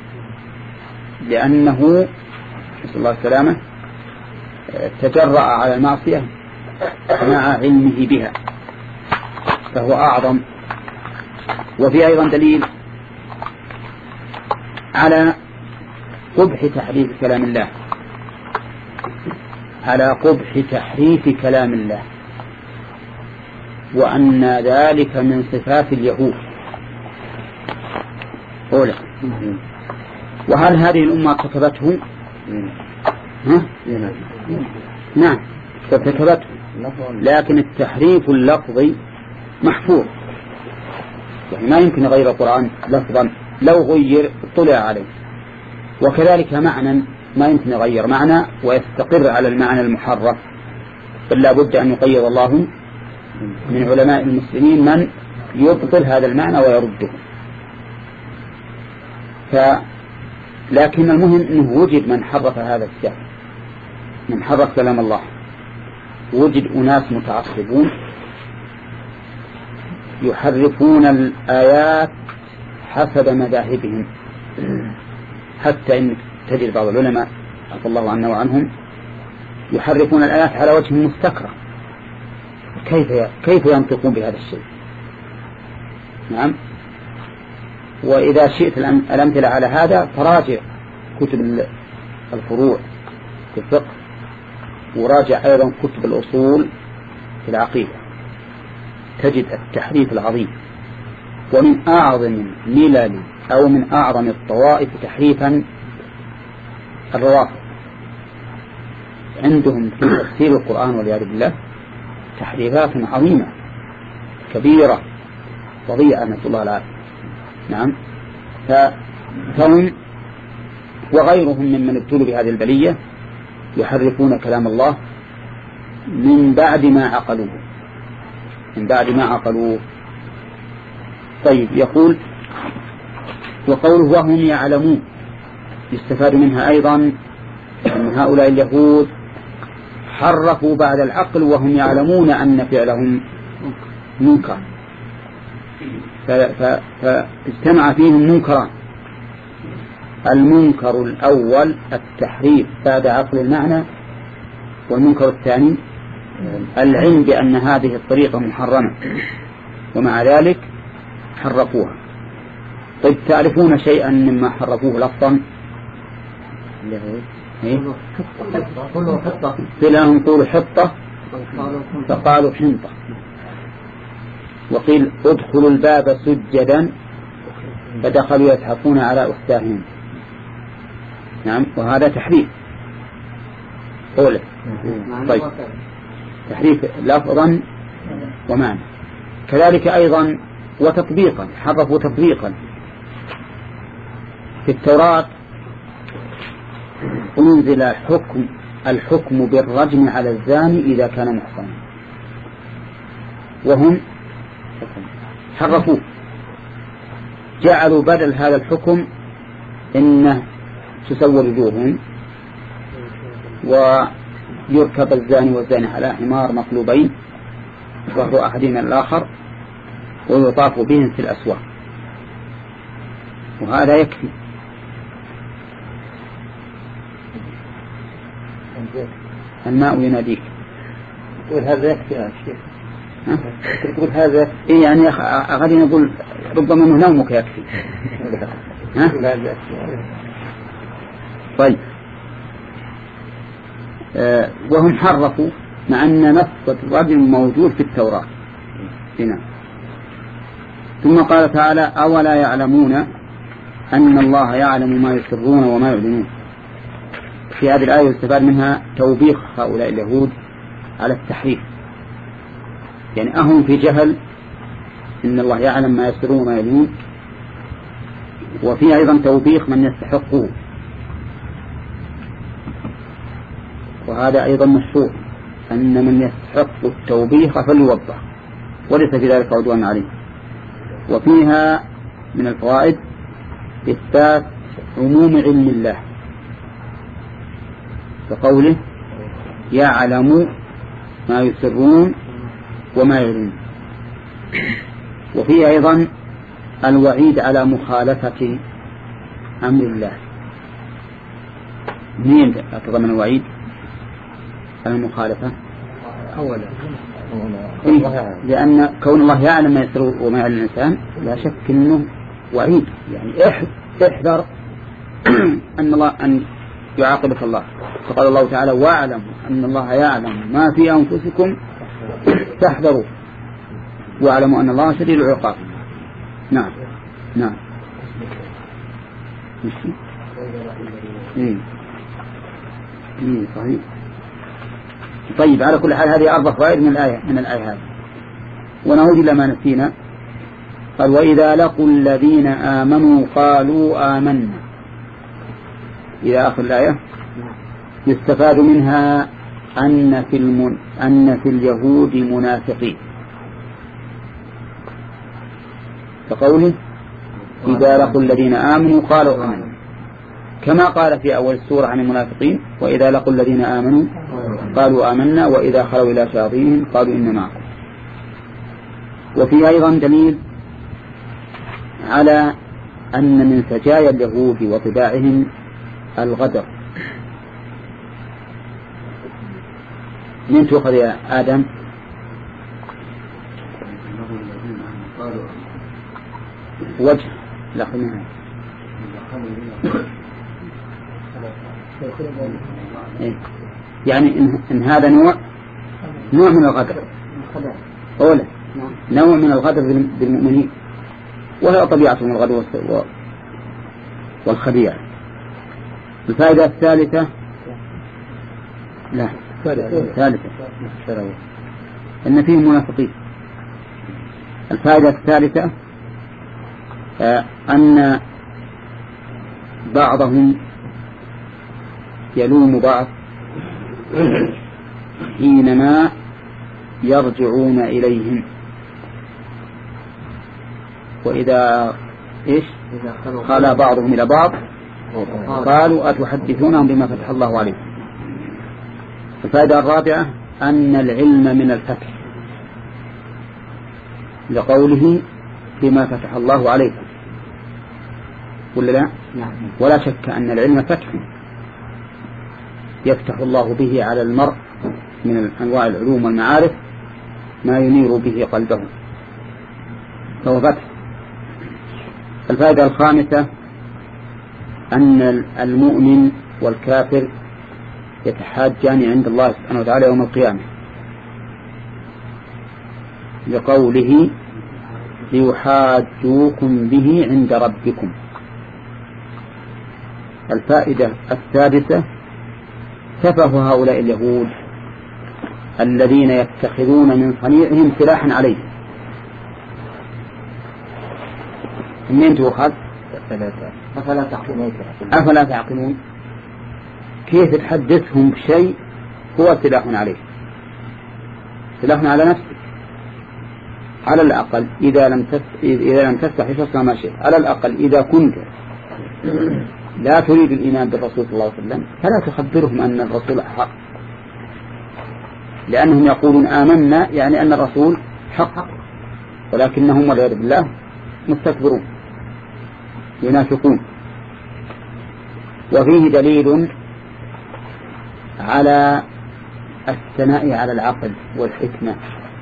لأنه نسأل الله السلامة تجرأ على المعصية مع علمه بها، فهو أعظم. وفي أيضا دليل على قبح تحريف كلام الله على قبح تحريف كلام الله وأن ذلك من صفات اليهود أولا. وهل هذه الأمة ارتكبته؟ ها؟ نعم ارتكبته، لكن التحريف اللفظي محفوظ، يعني ما يمكن غير القرآن لفظا، لو غير اطلع عليه. وكذلك معنى ما يمكن يغير معنى ويستقر على المعنى المحرف، بل لا بد أن يقيض الله من علماء المسلمين من يبطل هذا المعنى ويرده. ف لكن المهم أنه وجد من حرف هذا الشعر، من حرف كلام الله، وجد أناس متعصبون يحرفون الآيات حسب مذاهبهم، حتى إن تجد بعض العلماء عفى الله عنا وعنهم يحرفون الآيات على وجه مستكره. كيف كيف ينطقون بهذا الشيء؟ نعم. وإذا شئت الأمثلة على هذا فراجع كتب الفروع في الفقه، وراجع أيضا كتب الأصول في العقيدة، تجد التحريف العظيم. ومن أعظم ملل أو من أعظم الطوائف تحريفا الروافض، عندهم في تفسير القرآن والعياذ بالله تحريفات عظيمة كبيرة فظيعة نسأل الله العافية. نعم. فهم وغيرهم ممن ابتلوا بهذه البلية يحرفون كلام الله من بعد ما عقلوه من بعد ما عقلوه. طيب، يقول وقوله وهم يعلمون يستفاد منها أيضا أن هؤلاء اليهود حرفوا بعد العقل وهم يعلمون أن فعلهم منكر، فاجتمع فيهم منكران. المنكر الأول التحريف بعد عقل المعنى، والمنكر الثاني العلم بأن هذه الطريقة محرمة ومع ذلك حرفوها. طيب، تعرفون شيئا مما حرفوه لفظا؟ قيل قولوا حطة فقالوا حنطة، وقيل ادخلوا الباب سجدا فدخلوا يزحفون على أختاهم. نعم، وهذا تحريف قوله. طيب، تحريف لفظا ومعنى. كذلك أيضا وتطبيقا، حرفوا تطبيقا. في التوراة أنزل حكم الحكم بالرجم على الزاني إذا كان محصنا، وهم حرفوه، جعلوا بدل هذا الحكم إنه تسوى وجوههم ويركب الزاني والزاني على حمار مقلوبين ظهر أحدهما الآخر ويطاف بهم في الأسواق، وهذا يكفي. الماء يناديك، تقول هذا يكفي يا شيخ. تقول هذا إيه يعني أغادي نقول ربما أنه نومك يكفي. ها؟ طيب، آه وهم حرفوا مع أن نص الرجل موجود في التوراة هنا. ثم قال تعالى أولا يعلمون أن الله يعلم ما يسرون وما يعلنون. في هذه الآية يستفاد منها توبيخ هؤلاء اليهود على التحريف، يعني أهم في جهل إن الله يعلم ما يسرون وما يعلنون، وفي أيضا توبيخ من يستحقه، وهذا أيضا مشروع أن من يستحق التوبيخ فليوضح وليس في ذلك عدوان عليه. وفيها من الفوائد إثبات عموم علم الله كقوله يعلم ما يسرون وما يعلنون. وفيه أيضا الوعيد على مخالفة أمر الله. منين أتضمن الوعيد على المخالفة؟ أولا إيه؟ لأن كون الله يعلم ما يسر وما يعلن الإنسان لا شك أنه وعيد، يعني احذر أن الله أن يعاقبك الله. فقال الله تعالى واعلم أن الله يعلم ما في أنفسكم تحذروا واعلموا أن الله شديد العقاب. نعم نعم إيه إيه صحيح. طيب، على كل حال هذه أربع فوائد من الآية من الآية هذه. ونعود إلى ما نسينا. قال وإذا لقوا الذين آمنوا قالوا آمنا إلى آخر الآية. يستفاد منها أن في المن... أن في اليهود منافقين، فقوله إذا لقوا الذين آمنوا قالوا آمنوا، كما قال في أول السورة عن المنافقين وإذا لقوا الذين آمنوا قالوا آمنا وإذا خلوا إلى شياطينهم قالوا إنا معكم. وفي أيضا دليل على أن من سجايا اليهود وطباعهم الغدر. من تؤخذ يا آدم؟ وجه لا خلينا إيه؟ يعني إن, إن هذا نوع نوع من الغدر أولا، نوع من الغدر بالمؤمنين، وهي طبيعتهم الغدر والخديعة. الفائدة الثالثة لا الثالثة أن فيهم منافقين. الفائدة الثالثة أن بعضهم يلوم بعض حينما يرجعون إليهم، وإذا إيش قال بعضهم إلى بعض قالوا أتحدثونهم بما فتح الله عليكم. الفائدة الرابعة أن العلم من الفتح، لقوله بما فتح الله عليكم، ولا لا؟ ولا شك أن العلم فتح يفتح الله به على المرء من أنواع العلوم والمعارف ما ينير به قلبه، فهو فتح. الفائدة الخامسة أن المؤمن والكافر يتحاجان عند الله سبحانه وتعالى يوم القيامة، لقوله ليحاجوكم به عند ربكم. الفائدة السادسة سفه هؤلاء اليهود الذين يتخذون من صنيعهم سلاحا عليه. منين تؤخذ؟ أفلا تعقلون؟ أفلا تعقلون؟ كيف تحدثهم بشيء هو سلاح عليه، سلاح على نفسك؟ على الأقل إذا لم إذا لم تستحي فاصنع ما شئت. على الأقل إذا كنت لا تريد الإيمان بالرسول صلى الله عليه وسلم فلا تخبرهم أن الرسول حق، لأنهم يقولون آمنا يعني أن الرسول حق، ولكنهم والعياذ بالله مستكبرون ينافقون. وفيه دليل على الثناء على العقل والحكمة،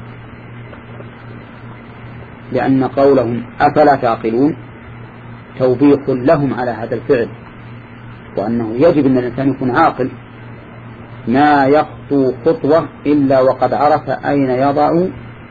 لأن قولهم أفلا تعقلون توبيخ لهم على هذا الفعل، وأنه يجب أن الإنسان يكون عاقل، ما يخطو خطوة إلا وقد عرف أين يضع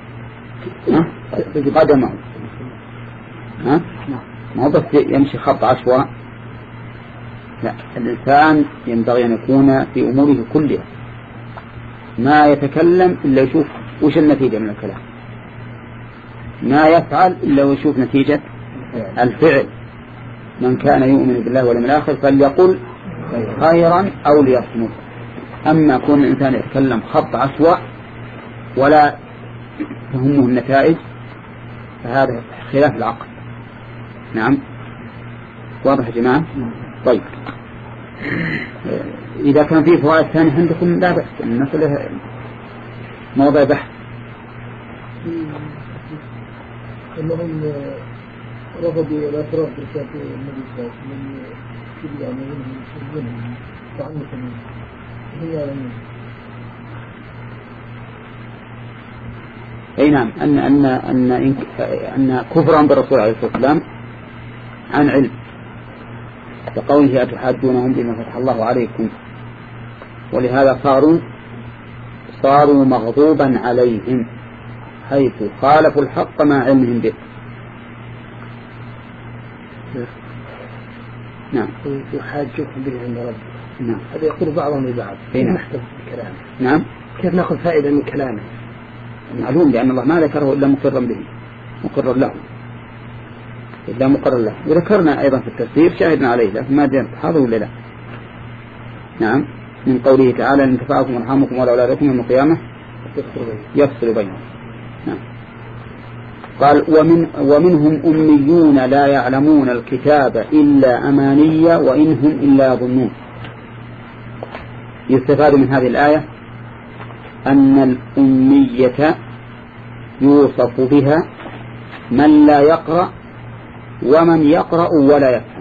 قدمه. ها؟ ما هو بس يمشي خط عشواء، لا، الإنسان ينبغي أن يكون في أموره كلها ما يتكلم إلا يشوف وش النتيجة من الكلام، ما يفعل إلا يشوف نتيجة الفعل. من كان يؤمن بالله واليوم الآخر فليقل خيرا أو ليصمت. أما كون الإنسان يتكلم خط عشواء ولا تهمه النتائج فهذا خلاف العقل. نعم، واضح يا جماعة؟ طيب، إذا كان فيه فوائد ثانية عندكم لا بأس، المسألة موضوع بحث. أنهم رفضوا الاعتراف برسالة النبي صلى الله عليه وسلم كل يعملونهم يسلمونهم وعنهم هي يعني. أي نعم، أن أن أن أن كفرهم بالرسول عليه الصلاة والسلام عن علم، كقوله أتحاجونهم بما فتح الله عليكم، ولهذا صاروا صاروا مغضوبا عليهم حيث خالفوا الحق مع علمهم به. نعم، يحاجوكم به عند ربكم. نعم، هذا يقول بعضهم لبعض. نعم. نحتفظ بكلامه. نعم، كيف نأخذ فائدة من كلامه؟ معلوم، لأن الله ما ذكره إلا مقرا به، مقرر له، إلا مقرر له. وذكرنا أيضا في التفسير شاهدنا عليه، لكن ما جاء حاضر ولا لا. نعم. من قوله تعالى إن تفاءكم ورحمكم ولا أولادكم يوم القيامة يفصل بينهم. نعم. قال ومن ومنهم أميون لا يعلمون الكتاب إلا أماني وإن هم إلا يظنون. يستفاد من هذه الآية أن الأمية يوصف بها من لا يقرأ ومن يقرأ ولا يفهم.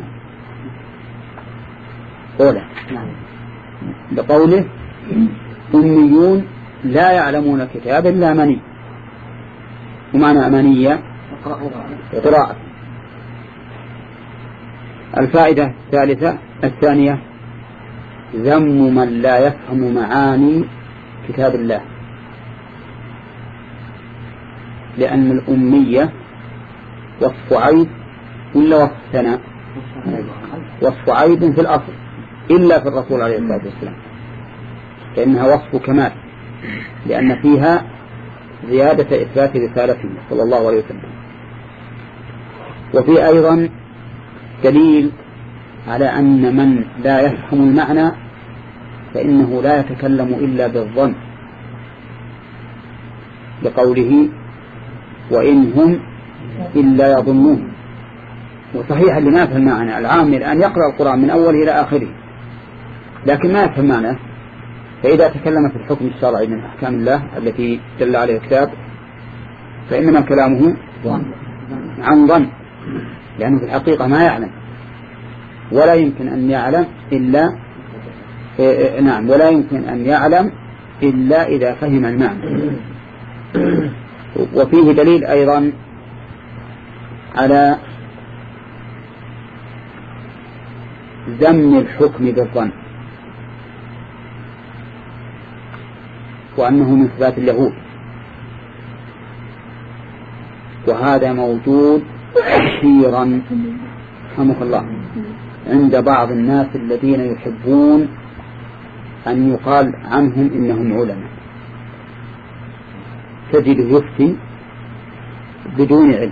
أولا بقوله أميون لا يعلمون الكتاب إلا أماني، ومعنى أمانية قراءة. الفائدة الثالثة الثانية ذم من لا يفهم معاني كتاب الله، لأن الأمية وصف عيب ولا وصف ثناء؟ وصف عيب في الأصل إلا في الرسول عليه الصلاة والسلام، فإنها وصف كمال لأن فيها زيادة إثبات رسالته صلى الله عليه وسلم. وفي أيضا دليل على أن من لا يفهم المعنى فإنه لا يتكلم إلا بالظن، بقوله وإن هم إلا يظنون. وصحيح اللي ما يفهم المعنى العامل أن يقرأ القرآن من أوله إلى آخره لكن ما يفهم معنى، فإذا تكلم في الحكم الشرعي من أحكام الله التي دل عليه الكتاب فإنما كلامه عن ظن، لأنه في الحقيقة ما يعلم ولا يمكن أن يعلم إلا إيه نعم ولا يمكن أن يعلم إلا إذا فهم المعنى. وفيه دليل أيضا على ذم الحكم بالظن، وأنه من صفات اليهود، وهذا موجود كثيرا رحمه الله عند بعض الناس الذين يحبون أن يقال عنهم إنهم علماء، تجد يفتي بدون علم،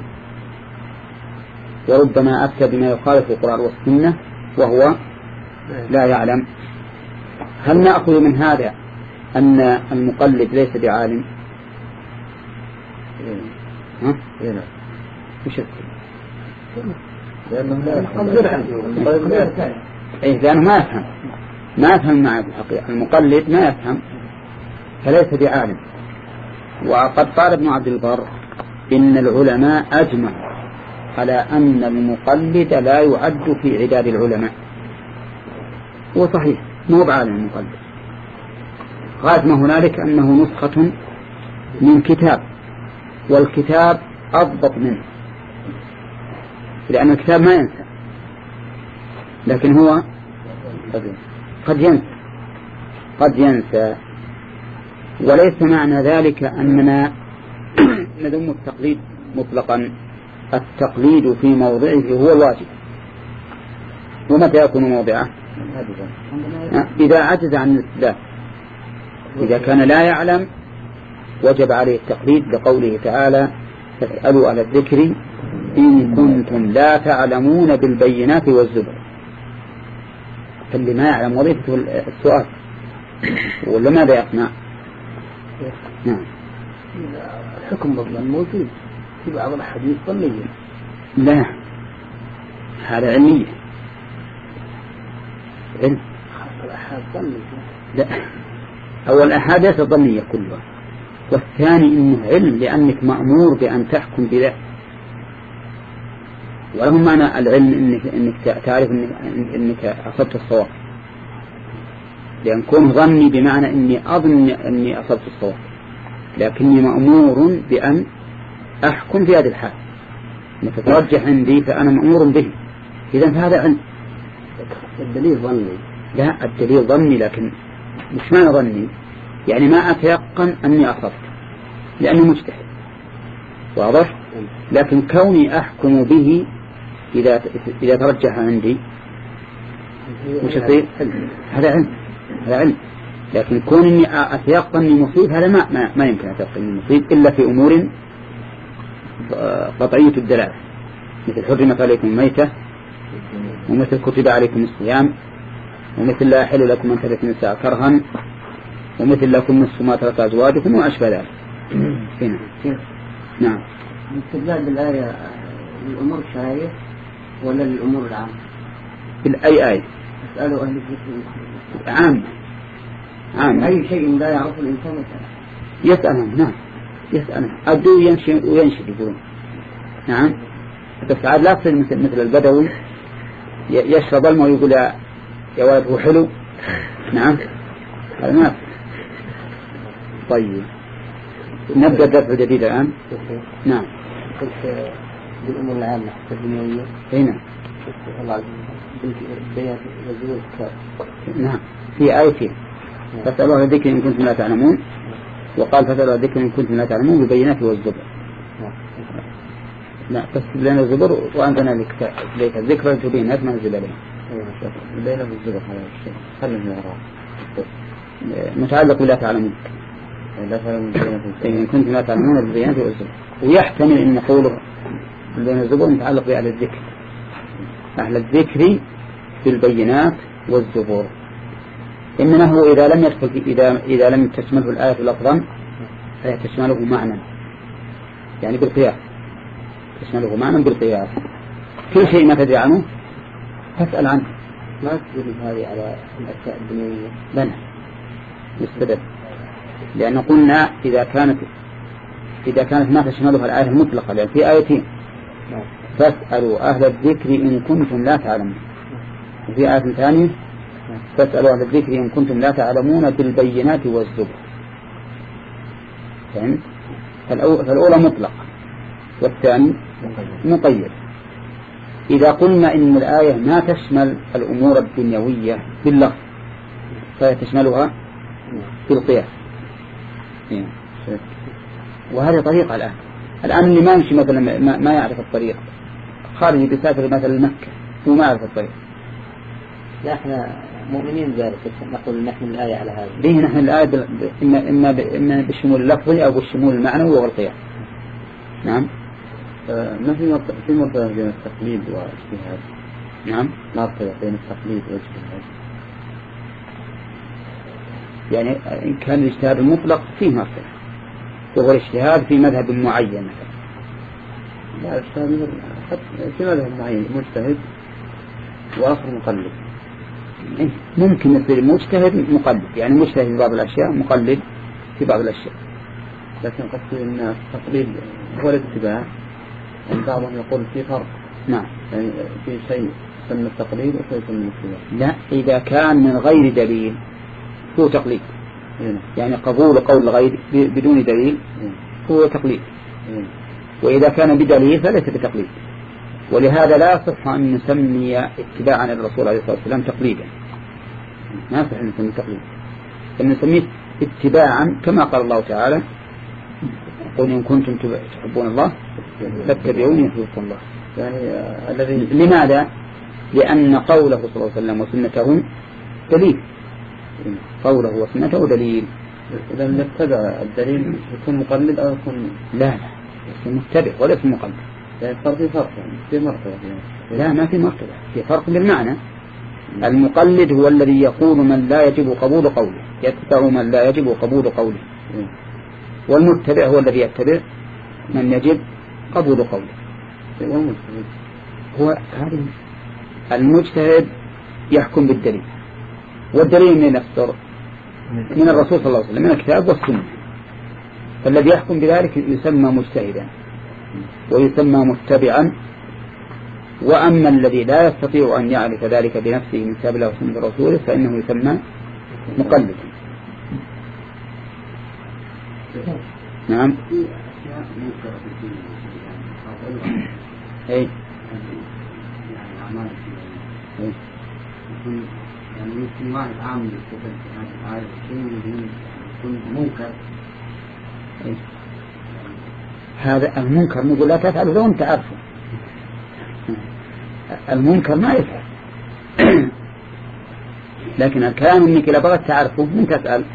وربما أفتى بما يخالف القرآن والسنة وهو لا يعلم. هل نأخذ من هذا أن المقلد ليس بعالم؟ ها؟ مش لأنه لا يفهم، إيه لأنه ما يفهم ما يفهم معه بالحقيقة، المقلد ما يفهم فليس بعالم. وقد قال ابن عبد البر إن العلماء أجمعوا على أن المقلد لا يعد في عداد العلماء، وصحيح مو بعالم المقلد، غاية ما هنالك أنه نسخة من كتاب، والكتاب أضبط منه، لأن الكتاب ما ينسى، لكن هو قد ينسى قد ينسى وليس معنى ذلك أننا نذم التقليد مطلقا. التقليد في موضعه هو الواجب. ومتى يكون موضعه؟ إذا عجز عن الاستدلال، إذا كان لا يعلم وجب عليه التقليد لقوله تعالى فاسألوا على الذكر إن كنتم لا تعلمون بالبينات والزبر. فاللي ما يعلم وظيفته السؤال، ولا ماذا يقنع؟ نعم. الحكم بالظن موجود في بعض الحديث ظنية. لا، هذا علمية. علم. الأحاد ظنية. لا، أول الأحاد ليس ظنية كلها، والثاني إنه علم لأنك مأمور بأن تحكم بذا. وله معنى العلم إنك إنك تعرف إنك, إنك أصبت الصواب، لأن كون ظني بمعنى إني أظن أني أصبت الصواب، لكني مأمور بأن أحكم في هذه الحال، متترجح عندي فأنا مأمور به. إذا فهذا علم. الدليل ظني. لا، الدليل ظني، لكن مش معنى ظني يعني ما أتيقن أني أصبت لأني مجتهد، واضح؟ لكن كوني أحكم به إذا إذا ترجح عندي وش يصير؟ هذا علم هذا علم لكن كون إني أتيقن إني مصيب هذا ما ما, ما يمكن أتيقن إني مصيب إلا في أمور قطعية الدلالة، مثل حرمت عليكم الميتة، ومثل كتب عليكم الصيام، ومثل لا يحل لكم أن ترثوا النساء كرها ومثل لكم نصف ما ترك أزواجكم وأشبه ذلك. هنا نعم. الاستدلال بالآية للأمور الشرعية ولا للأمور العامة؟ بالأي آية؟ اسألوا أهل الذكر. عام عام. أي شيء لا يعرفه الإنسان يسأله. يسألهم. نعم يسألهم. أبدو ينشي وينشد يقولون. نعم. بس عاد لا تصير مثل مثل البدوي يشرب الماء ويقول يا يا ولد هو حلو. نعم. هذا ما. طيب. نبدأ درس جديد الآن. نعم. قلت بالأمور العامة الدنيوية. هنا. الله عز وجل بيان وزوج. نعم. في آيتين. فاسألوا الذكر إن كنتم لا تعلمون. وقال فاسألوا الذكر إن كنتم لا تعلمون ببينات والزبر. لا بس لنا الزبر وأنزلنا لك الذكر البينات ما نزل عليه. بينات والزبر هذا الشيء. خلنا نقرأ. متعلق بلا تعلمون. لا تعلمون إن كنتم لا تعلمون بالبينات والزبر. ويحتمل أن قوله بين الزبر متعلق بأهل الذكر. أهل الذكر بالبينات والزبر. إنه إذا لم يدخل في إذا إذا لم تشمله الآية لفظا فهي تشمله معنى يعني بالقياس تشمله معنى بالقياس. كل شيء ما تدري عنه فاسأل عنه. ما تدري هذه على الأشياء الدنيوية. لا يستدل لأن قلنا إذا كانت إذا كانت ما تشملها الآية المطلقة لأن في آيتين فاسألوا أهل الذكر إن كنتم لا تعلمون وفي آية ثانية فاسألوا أهل الذكر إن كنتم لا تعلمون بالبينات والزبر. فهمت؟ فالأولى مطلق والثاني مقيد. إذا قلنا إن الآية ما تشمل الأمور الدنيوية باللفظ فهي تشملها بالقياس. وهذه طريقة الآن الآن اللي ما يمشي مثلا ما, ما يعرف الطريق خارج بيسافر مثلا مكة وما يعرف الطريق. لا احنا مؤمنين ذلك نقول نحن الآية على هذا. ليه نحن الآية ب... إما إما إما بالشمول اللفظي أو بالشمول المعنوي والقياس. نعم. آه ما في مرتبة في مرتبة بين التقليد والاجتهاد. نعم. مرتبة بين التقليد والاجتهاد. يعني إن كان الاجتهاد المطلق فيه مرتبة وهو الاجتهاد في مذهب معين مثلا. لا الاجتهاد في مذهب معين مجتهد وآخر مقلد. ممكن يصير مجتهد مقلد يعني مجتهد في بعض الأشياء مقلد في بعض الأشياء. لكن قصدي أن التقليد هو الاتباع. يعني بعضهم يقول في فرق. نعم. يعني في شيء يسمى التقليد وشيء يسمى الاتباع. لا إذا كان من غير دليل هو تقليد. هنا. يعني قبول قول الغير بدون دليل هنا. هو تقليد. هنا. وإذا كان بدليل فليس بتقليد. ولهذا لا يصح أن نسمي اتباعا للرسول عليه الصلاة والسلام تقليدا. ما يصح أن نسميه تقليد. أن نسميه اتباعا كما قال الله تعالى قل إن كنتم تحبون الله فاتبعوني يحببكم الله. يعني الذي لماذا؟ لأن قوله صلى الله عليه وسلم وسنته دليل. قوله وسنته دليل. إذا نتبع الدليل يكون مقلد أو يكون لا لا يكون متبع ولا يكون مقلد. يعني فرق في فرق يعني في مرتبة يعني. لا ما في مرتبة في فرق بالمعنى. المقلد هو الذي يقول من لا يجب قبول قوله يتبع من لا يجب قبول قوله. والمتبع هو الذي يتبع من يجب قبول قوله. هو هذا المجتهد يحكم بالدليل والدليل من السر من الرسول صلى الله عليه وسلم من الكتاب والسنة. فالذي يحكم بذلك يسمى مجتهدا ويسمى متبعا. وأما الذي لا يستطيع أن يعرف ذلك بنفسه من كتاب الله وسنة رسوله فإنه يسمى مقلد. نعم. اي يعني يمكن واحد عامل هذا الشيء يكون منكر. هذا المنكر نقول لا تفعله لو أنت عارفه. المنكر ما يفعل. لكن الكلام انك اذا بغيت تعرفه من تسأل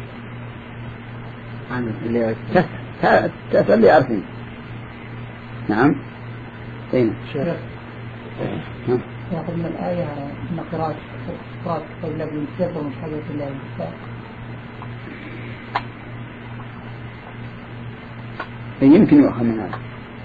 عن اللي تسأل تسأل اللي يعرفون. نعم. اين يأخذ من الآية أن قراءة قراءة كتاب الله بالسر ومشاهدة الله بالسر. يمكن يؤخذ من هذا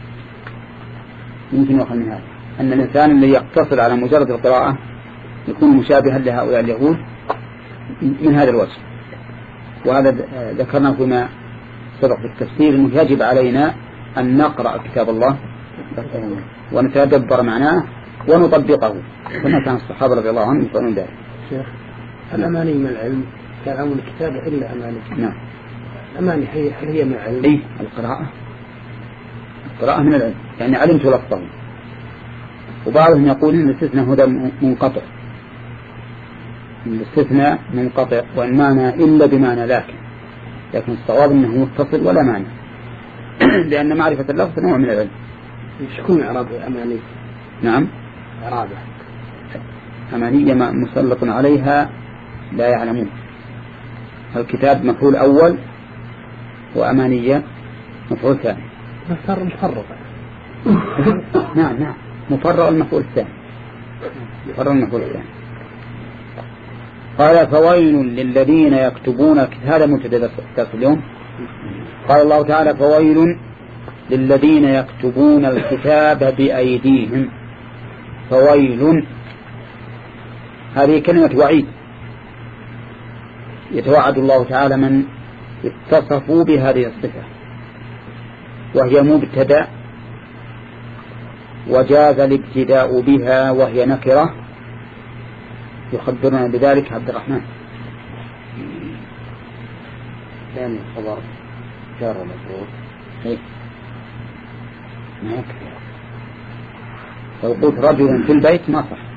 يمكن يؤخذ من هذا أن الإنسان اللي يقتصر على مجرد القراءة يكون مشابها لهؤلاء اليهود من هذا الوجه. وهذا ذكرنا فيما سبق في التفسير أنه يجب علينا أن نقرأ كتاب الله ونتدبر معناه ونطبقه كما كان الصحابة رضي الله عنهم يفعلون ذلك. شيخ الأماني من العلم كلام الكتاب إلا أماني. نعم. الأماني هي هي من العلم. إيه القراءة القراءة من العلم يعني علمت لفظه. وبعضهم يقول إن الاستثناء هذا منقطع الاستثناء منقطع وإن معنى إلا بمعنى لكن لكن الصواب أنه متصل ولا معنى لأن معرفة اللفظ نوع من العلم. شكون إعراب أماني؟ نعم إعرابه أمانية ما مسلط عليها لا يعلمون. الكتاب مفعول أول وأمانية مفعول ثاني. مفر مفرق. نعم نعم مفرق المفعول الثاني مفرق المفعول الثاني. قال فويل للذين يكتبون هذا مبتدا اليوم. قال الله تعالى فويل للذين يكتبون الكتاب بأيديهم. فويل هذه كلمة وعيد يتوعد الله تعالى من اتصفوا بهذه الصفة وهي مبتدا وجاز الابتداء بها وهي نكرة يخبرنا بذلك عبد الرحمن. ثاني خبر جار مجرور. ايه ما يكفي لو قلت رجل في البيت ما صح.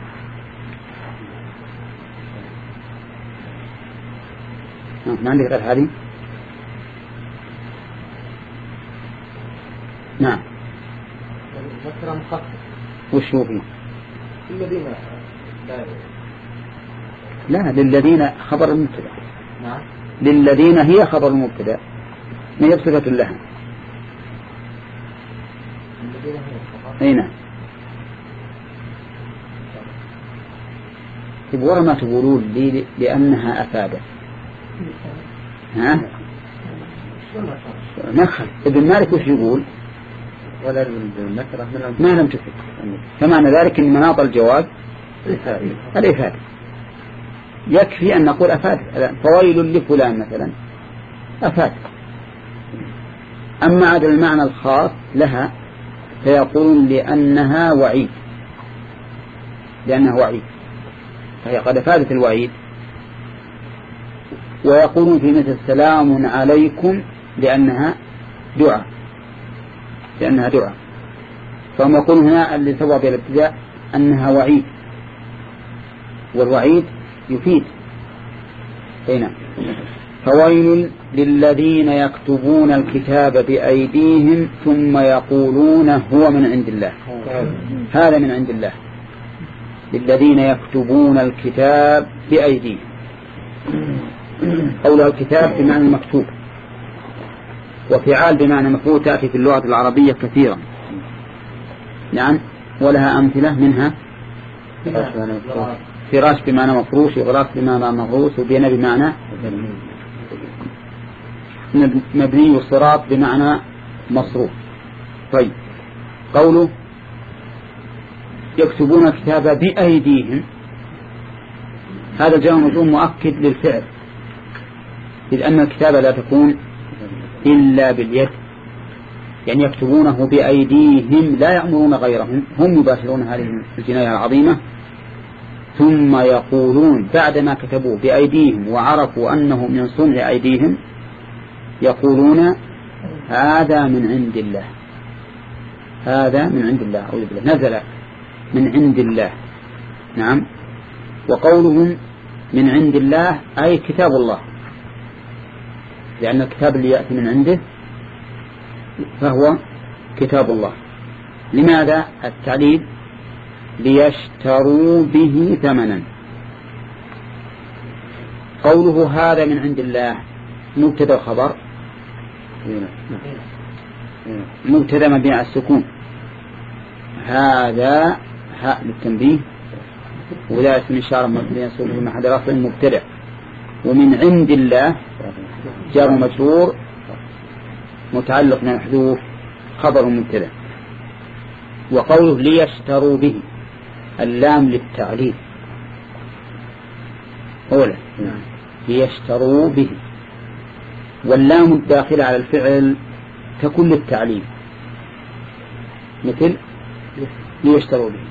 ما عندك غير هذه. نعم ذكر مخفف وش هو فيه؟ الذين لا للذين خبر المبتدا. نعم للذين هي خبر المبتدا ما هي صفة لها. الذين هي خبر. اي نعم. تبغون ما تقولون لي لأنها أفادت. ها؟ نخل ابن مالك وش يقول؟ ولا النكرة من ما لم تفد. فمعنى ذلك أن مناط الجواب الإفادة. يكفي أن نقول أفاد. فويل لفلان مثلا أفاد. أما عاد المعنى الخاص لها فيقول لأنها وعيد لأنها وعيد فهي قد أفادت الوعيد. ويقولون في مثل سلام عليكم لأنها دعاء لأنها دعاء. فهم يقولون هنا اللي سوى بالابتداء أنها وعيد والوعيد يفيد. هنا فويل للذين يكتبون الكتاب بأيديهم ثم يقولون هو من عند الله. هذا من عند الله. للذين يكتبون الكتاب بأيديهم. قولها الكتاب بمعنى المكتوب وفعال بمعنى مفعول تأتي في اللغة العربية كثيرا. نعم ولها أمثلة منها فراش بمعنى مفروش وغراس بمعنى مغروس وبين بمعنى مبني والصراط بمعنى مصروف. طيب قوله يكتبون الكتاب بأيديهم هذا جاء مجرور مؤكد للفعل إذ أن الكتابة لا تكون إلا باليد يعني يكتبونه بأيديهم لا يأمرون غيرهم هم يباشرون هذه الجناية العظيمة. ثم يقولون بعدما كتبوه بأيديهم وعرفوا أنه من صنع أيديهم يقولون هذا من عند الله. هذا من عند الله أعوذ بالله نزل من عند الله. نعم. وقولهم من عند الله أي كتاب الله لأن الكتاب اللي يأتي من عنده فهو كتاب الله. لماذا التعليل؟ ليشتروا به ثمنا. قوله هذا من عند الله مبتدا خبر مبتدا مبني على السكون. هذا هاء للتنبيه وذلك من إشارة ينصب في محل رفع مبتدع. ومن عند الله جار مجرور متعلق محذوف خبر مبتدع. وقوله ليشتروا به اللام للتعليل أولا ليشتروا به، واللام الداخلة على الفعل تكون للتعليل مثل ليشتروا به،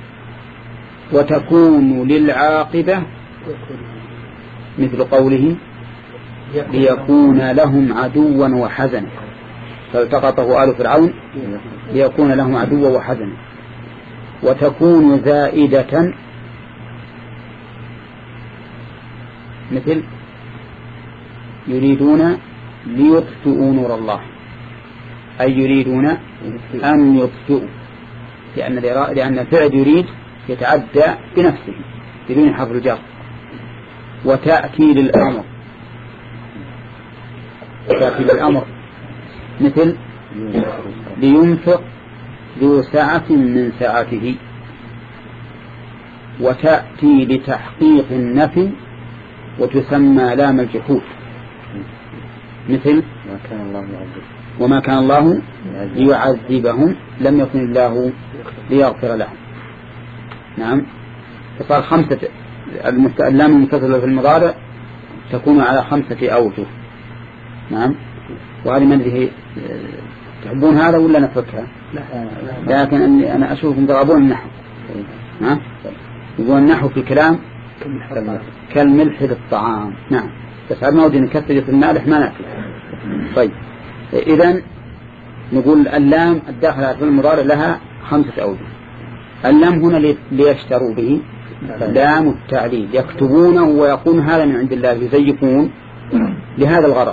وتكون للعاقبة مثل قوله ليكون لهم عدوا وحزنا فالتقطه آل فرعون ليكون لهم عدوا وحزنا. وتكون زائدة مثل يريدون ليطفئوا نور الله أي يريدون أن يطفئوا، لأن لأن الفعل يريد يتعدى بنفسه بدون حرف الجر. وتأتي للأمر تأتي للأمر مثل لينفق ذو سعة من سعته. وتأتي لتحقيق النفي وتسمى لام الجحود مثل وما كان الله ليعذبهم لم يكن الله ليغفر لهم. نعم. فصار خمسة اللام المتصلة في المضارع تكون على خمسة أوجه. نعم. وهذه من ذي تحبون هذا ولا نفكها؟ لكن أني أنا أشوفكم تضربون النحو. نعم. يقول النحو في الكلام كالملح للطعام. نعم. بس عندنا ودي نكثر في المالح ما نأكل. طيب إذن نقول اللام الداخلة في المضارع لها خمسة أوجه. اللام هنا ليشتروا به لام التعليل يكتبونه ويقول هذا من عند الله يزيفون لهذا الغرض.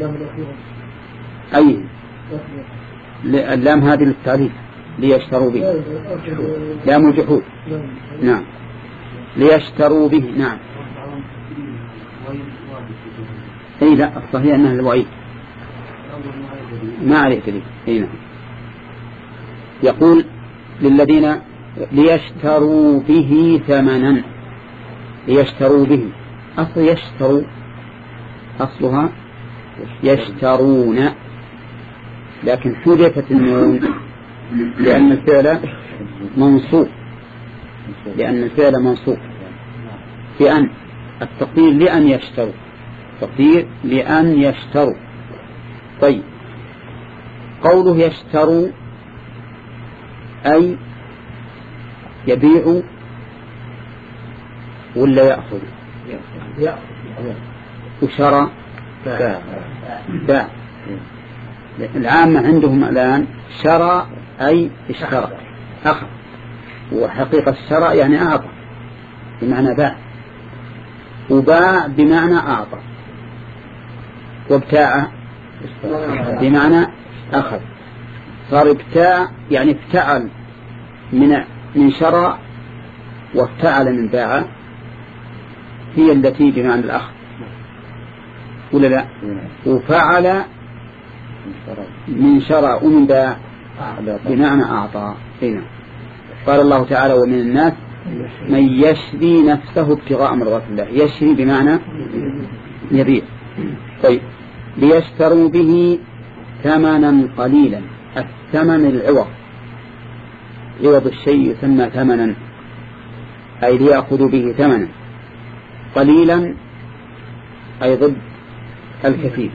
أي اللام هذه للتعليل ليشتروا به لام الجحود. نعم. ليشتروا به. نعم. أي لا الصحيح أنها الوعيد ما عليه دليل. أي نعم. يقول للذين ليشتروا به ثمنا ليشتروا به أصل يشتروا أصلها يشترون لكن حذفت النون لأن الفعل منصوب لأن الفعل منصوب بأن التقدير لأن يشتروا تقدير لأن يشتروا. طيب قوله يشتروا أي يبيع ولا يأخذ؟ وشرى باع. العامة عندهم الآن شرى أي اشترى أخذ، وحقيقة الشرى يعني أعطى بمعنى باع، وباع بمعنى أعطى، وابتاع بمعنى أخذ. صار ابتاع يعني افتعل من من شرى وافتعل من باع هي التي بمعنى الأخذ ولا لا؟ وفعل من شرى ومن باع بمعنى أعطى. هنا قال الله تعالى ومن الناس من يشري نفسه ابتغاء مرضات الله. يشري بمعنى يبيع. طيب ليشتروا به ثمنا قليلا. الثمن العوض، عوض الشيء يسمى ثمنا أي ليأخذوا به ثمنا قليلا أي ضد الكثير.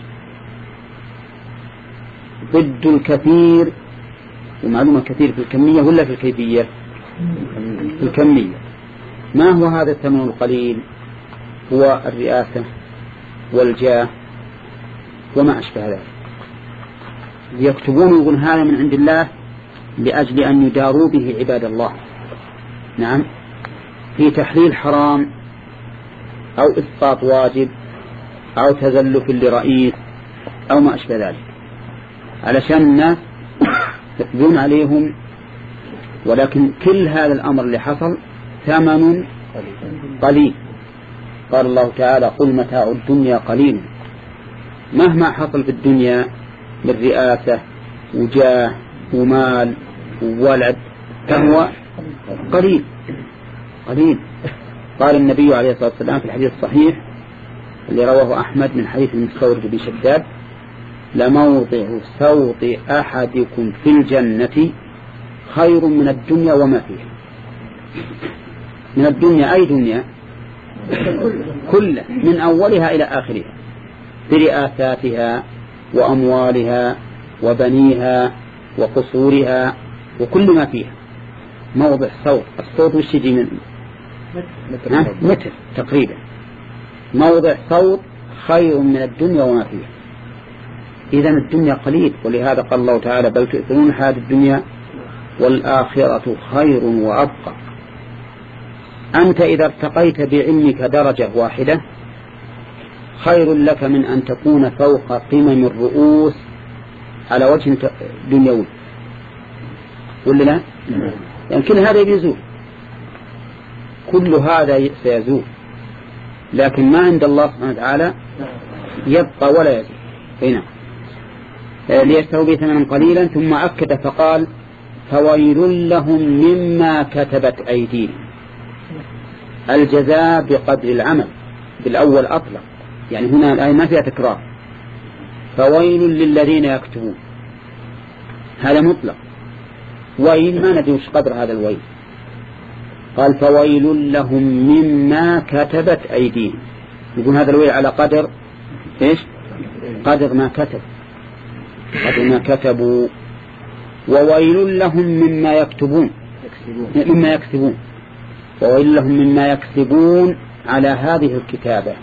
ضد الكثير ومعلومة كثير في الكمية ولا في الكيفية؟ في الكمية. ما هو هذا الثمن القليل؟ هو الرئاسة والجاه وما أشبه ذلك. يكتبون يقول هذا من عند الله لأجل أن يداروا به عباد الله. نعم. في تحليل حرام أو إسقاط واجب أو تزلف لرئيس أو ما أشبه ذلك علشان الناس يقضون عليهم. ولكن كل هذا الأمر اللي حصل ثمن قليل. قال الله تعالى قل متاع الدنيا قليل. مهما حصل في الدنيا من رئاسة وجاه ومال وولد فهو قليل قليل قال النبي عليه الصلاة والسلام في الحديث الصحيح اللي رواه أحمد من حديث المستورد بن شداد: لموضع سوط أحدكم في الجنة خير من الدنيا وما فيها. من الدنيا أي دنيا؟ كل من أولها إلى آخرها، برئاساتها وأموالها وبنيها وقصورها وكل ما فيها. موضع صوت، الصوت وش يجي من متر, متر تقريبا. موضع صوت خير من الدنيا وما فيها. إذن الدنيا قليل، ولهذا قال الله تعالى: بل تؤثرون الحياة الدنيا والآخرة خير وأبقى. أنت إذا ارتقيت بعلمك درجة واحدة خير لك من أن تكون فوق قمم الرؤوس على وجه دنيوي، ولا لا؟ يعني كل هذا يزول، كل هذا سيزول، لكن ما عند الله سبحانه وتعالى يبقى ولا يزول. هنا ليشتروا به ثمنا قليلا، ثم أكد فقال: فويل لهم مما كتبت أيديهم. الجزاء بقدر العمل، بالأول أطلق، يعني هنا الآية ما فيها تكرار. فويل للذين يكتبون، هذا مطلق. ويل ما ندري وش قدر هذا الويل. قال: فويل لهم مما كتبت أيديهم. يقول هذا الويل على قدر إيش؟ قدر ما كتب، قدر ما كتبوا. وويل لهم مما يكتبون، مما يكسبون. وويل لهم مما يكسبون على هذه الكتابة.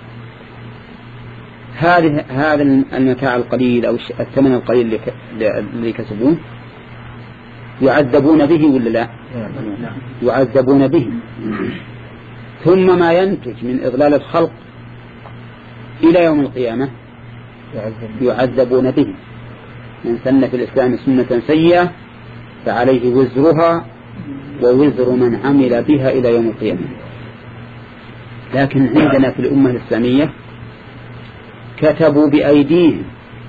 هذه هذا المتاع القليل أو الثمن القليل اللي كسبون يعذبون به ولا لا؟ يعذبون به. ثم ما ينتج من إضلال الخلق إلى يوم القيامة يعذبون به. من سن في الإسلام سنة سيئة فعليه وزرها ووزر من عمل بها إلى يوم القيامة. لكن عندنا في الأمة الإسلامية كتبوا بأيديهم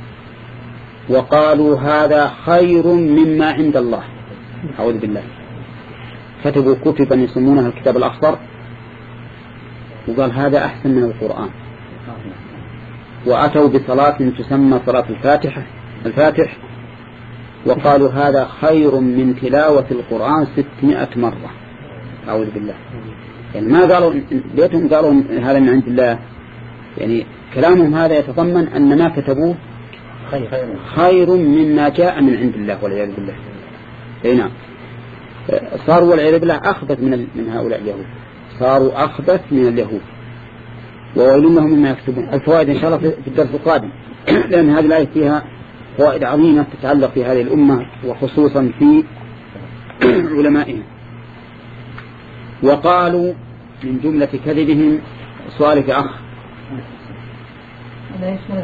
وقالوا هذا خير مما عند الله. أعوذ بالله. كتبوا كتبا يسمونها الكتاب الأخضر وقال هذا أحسن من القرآن. وأتوا بصلاة تسمى صلاة الفاتحة الفاتح وقالوا هذا خير من تلاوة القرآن ستمائة مرة. أعوذ بالله. يعني ما قالوا بيتهم قالوا هذا من عند الله، يعني كلامهم هذا يتضمن أن ما كتبوه خير مما جاء من عند الله والعياذ بالله. أي نعم. صاروا والعياذ بالله أخبث من من هؤلاء اليهود، صاروا أخبث من اليهود. وويل لهم مما يكتبون. الفوائد إن شاء الله في الدرس القادم، لأن هذه الآية فيها فوائد عظيمة تتعلق في هذه الأمة وخصوصا في علمائهم. وقالوا من جملة كذبهم سؤالك أخ لا يشمل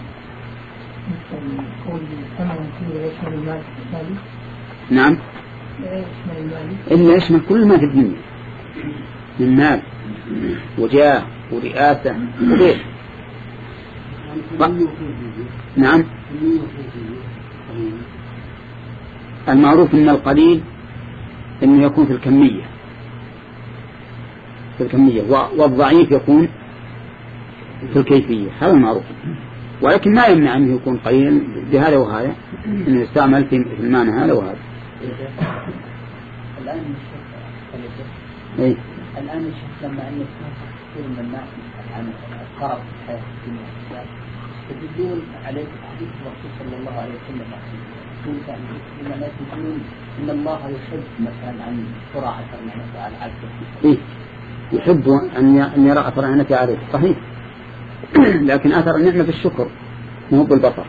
قول ثمن كله يشمل المال الثاني. نعم. لا يشمل المال إلا يشمل كل ما في الدنيا من مال وجاه ورئاسة وغير. نعم. المعروف أن القليل أنه يكون في الكمية في الكمية والضعيف يكون في الكيفية، هذا المعروف. ولكن ما يمنع أنه يكون قليلا بهذا وهذا، أنه يستعمل في المعنى هذا وهذا. الآن إيه؟ الآن الشيخ لما أن كثير من الناس عن القرب في الحياة الدنيا يدلون عليه حديث الرسول صلى الله عليه وسلم لما الناس يقولون إن الله يحب مثلا أن ترى أثر نعمته على عبده. إيه؟ يحب أن يرى أثر نعمته عليه، صحيح. لكن أثر النعمة في الشكر مو بالبطر،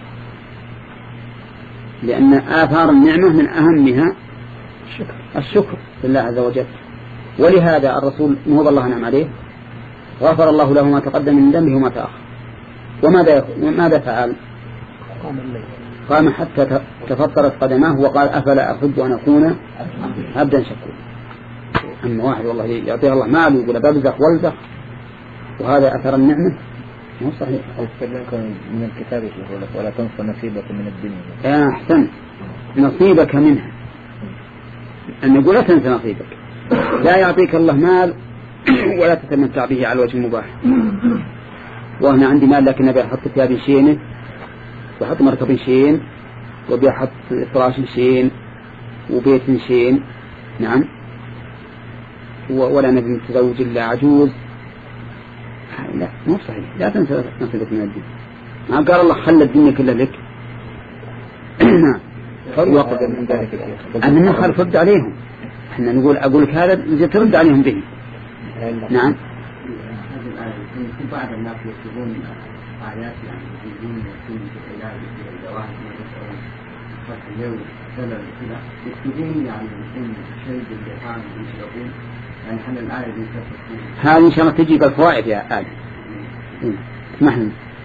لأن آثار النعمة من أهمها الشكر لله عز وجل. ولهذا الرسول مهض الله نعم عليه غفر الله له ما تقدم من ذنبه وما تأخر. وماذا ماذا فعل؟ قام حتى تفطرت قدماه وقال أفلا أحب أن أكون عبدا شكورا. أما واحد والله يعطيه الله مال ويقول ببزخ والزخ وهذا أثر النعمة مو صحيح. من الكتاب يقول لك ولا تنسى نصيبك من الدنيا. يا أحسن، نصيبك منها، أن يقول لا تنسى نصيبك. لا يعطيك الله مال ولا تتمتع به على وجه المباح. وأنا عندي مال لكن أبي أحط ثياب شينة وأحط مركب شين وبيحط فراش شين وبيت شين، نعم، ولا نبي متزوج إلا عجوز، لا مو صحيح. لا تنسى نصيبك من الدين. ما قال الله خلى الدنيا كلها لك. نعم. وقت من ذلك أن نخل فرد عليهم. احنا نقول أقول لك هذا ترد عليهم به. نعم. في بعض الناس يكتبون آيات يعني يجيبون يكتبون في العلاج في الجواهر مثلا فتح اليوم سنة كذا يكتبون يعني يكون شيء باللحان يشربون يعني حنا الآية دي تفسير. هذه إن شاء الله تجيب الفوائد يا آل. اسمحنا.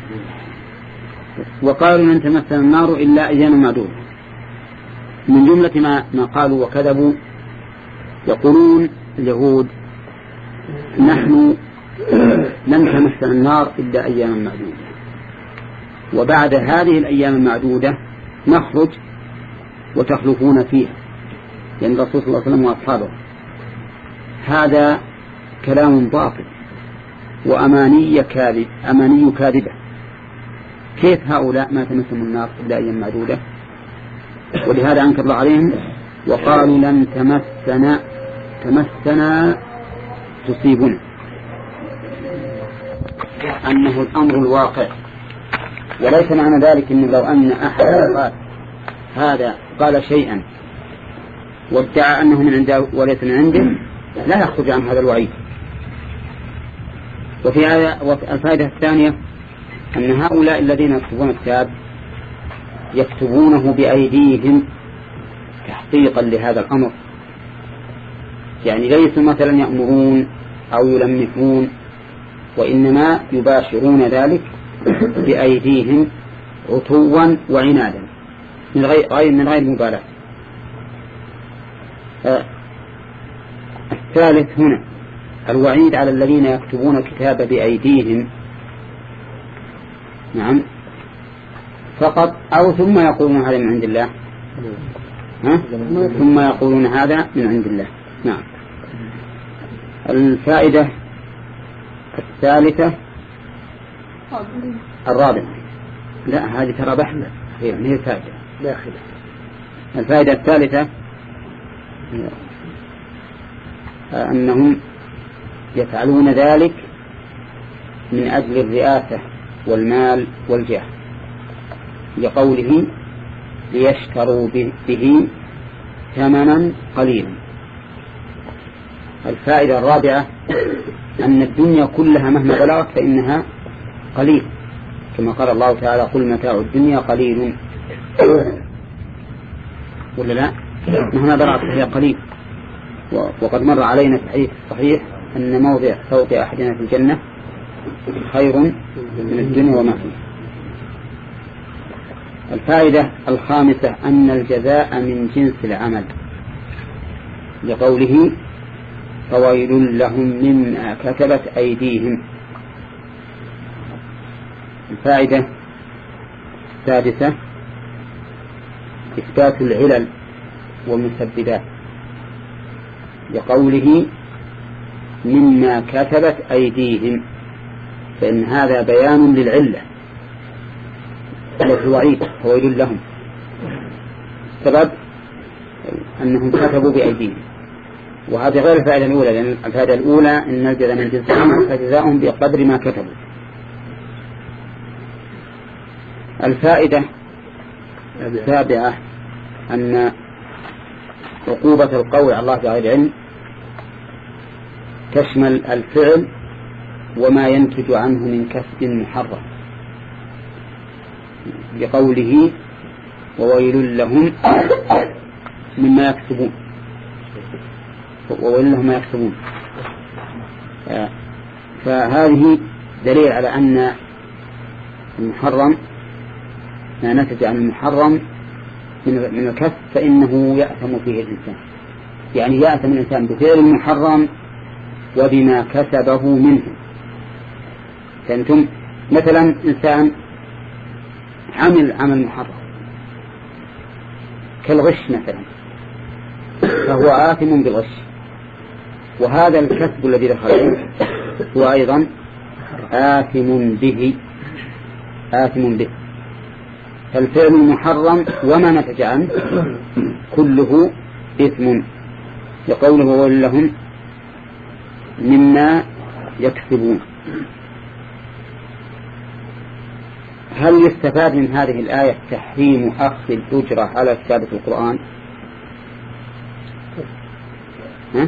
وقالوا لن تمسنا النار إلا أياما معدودة. من جملة ما ما قالوا وكذبوا يقولون اليهود نحن لن تمسنا النار إلا أياما معدودة، وبعد هذه الأيام المعدودة نخرج وتخلفون فيها، يعني الرسول صلى الله عليه وسلم وأصحابه. هذا كلام باطل وأماني كاذب أماني كاذبة. كيف هؤلاء ما تمسهم النار إلا أيام معدودة؟ ولهذا أنكر الله عليهم وقالوا لن تمسنا تمسنا تصيبنا، أنه الأمر الواقع. وليس معنى ذلك إن لو أن أحد قال هذا قال شيئا وادعى أنه من عنده وليس من عنده لا يخرج عن هذا الوعيد. وفي هذا الفائدة الثانية أن هؤلاء الذين يكتبون الكتاب يكتبونه بأيديهم تحقيقا لهذا الأمر، يعني ليسوا مثلا يأمرون أو يلمحون، وإنما يباشرون ذلك بأيديهم عتوا وعنادا من غير من غير مبالاة. آه الثالث هنا الوعيد على الذين يكتبون الكتاب بأيديهم، نعم، فقط أو ثم يقولون هذا من عند الله، ها؟ ثم يقولون هذا من عند الله. نعم. الفائدة الثالثة الرابعة، لا هذه ترى بحثة هي هي فائدة داخلة. الفائدة الثالثة أنهم يفعلون ذلك من أجل الرئاسة والمال والجاه، لقوله ليشتروا به ثمنا قليلا. الفائدة الرابعة أن الدنيا كلها مهما بلغت فإنها قليل، كما قال الله تعالى قل متاع الدنيا قليل، ولا لا؟ مهما بلغت فهي قليل. وقد مر علينا في الحديث الصحيح أن موضع صوت أحدنا في الجنة خير من الدنيا وما فيها. الفائدة الخامسة أن الجزاء من جنس العمل، لقوله فويل لهم مما كتبت أيديهم. الفائدة السادسة إثبات العلل والمسببات، لقوله مما كتبت أيديهم، فإن هذا بيان للعلة التي وعيد فويل لهم. السبب أنهم كتبوا بأيديهم، وهذه غير الفائدة الأولى، لأن الفائدة الأولى أن الجزاء من جنس العمل فجزاؤهم بقدر ما كتبوا. الفائدة السابعة أن عقوبة القول على الله بغير علم تشمل الفعل وما ينتج عنه من كسب محرم، بقوله وويل لهم مما يكسبون، وويل لهم ما يكسبون. فهذه دليل على أن المحرم ما نتج عن المحرم من الكسب فإنه يأثم فيه الإنسان، يعني يأثم الإنسان بفعل المحرم وبما كسبه منه. فأنتم مثلا إنسان عمل عمل محرم كالغش مثلا، فهو آثم بالغش، وهذا الكسب الذي دخل هو أيضا آثم به آثم به. فالفعل المحرم وما نتج عنه كله إثم، لقوله وويل لهم مما يكسبون. هل يستفاد من هذه الآية تحريم أخذ الأجرة على كتابة القرآن؟ ها؟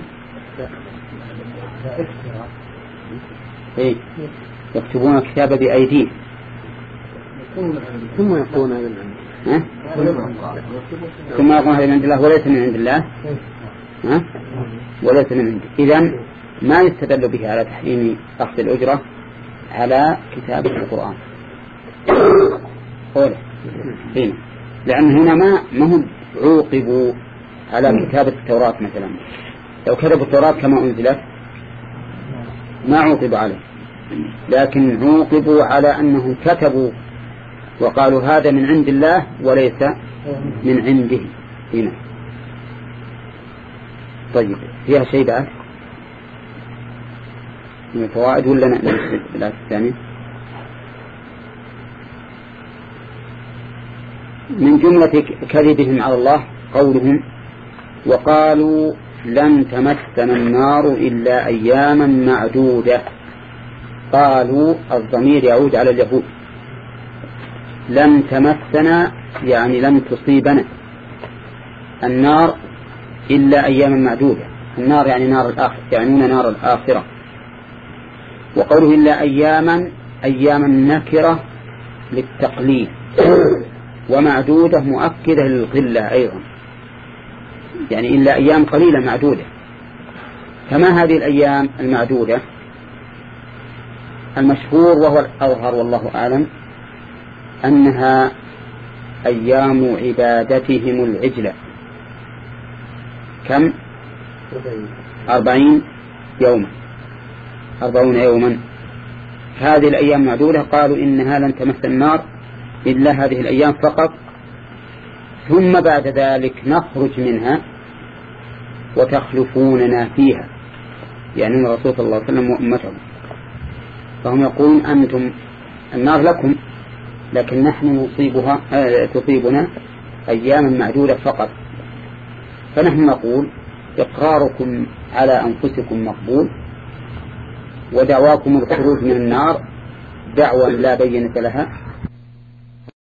إيه؟ يكتبون الكتاب بأيديه ثم يقولون هذا من عند ثم يقولون هذا من عند الله وليس من عند الله، ها؟ وليس من عند. إذن ما يستدل به على تحريم أخذ الأجرة على كتابة القرآن قوله هنا، لأن هنا ما ما هم عوقبوا على كتابة التوراة مثلا. لو كتبوا التوراة كما أنزلت ما عوقبوا عليه، لكن عوقبوا على أنهم كتبوا وقالوا هذا من عند الله وليس من عنده هنا. طيب فيها شيء بعد من الفوائد ولا نأتي بالآية الثانية؟ من جملة كذبهم على الله قولهم وقالوا لن تمسنا النار إلا أياما معدودة. قالوا الضمير يعود على اليهود، لن تمسنا يعني لن تصيبنا النار إلا أياما معدودة. النار يعني نار الآخرة، يعنون نار الآخرة. وقوله إلا أياما أياما نكرة للتقليل، ومعدودة مؤكدة للقلة أيضا، يعني إلا أيام قليلة معدودة. فما هذه الأيام المعدودة؟ المشهور وهو الأظهر والله أعلم أنها أيام عبادتهم العجلة. كم؟ أربعين يوما أربعون يوما. هذه الأيام معدودة. قالوا إنها لن تمس النار إلا هذه الأيام فقط، ثم بعد ذلك نخرج منها وتخلفوننا فيها، يعني الرسول صلى الله عليه وسلم وأمته. فهم يقولون أنتم النار لكم لكن نحن نصيبها آه تصيبنا أياما معدودة فقط. فنحن نقول إقراركم على أنفسكم مقبول، ودعواكم الخروج من النار دعوة لا بينة لها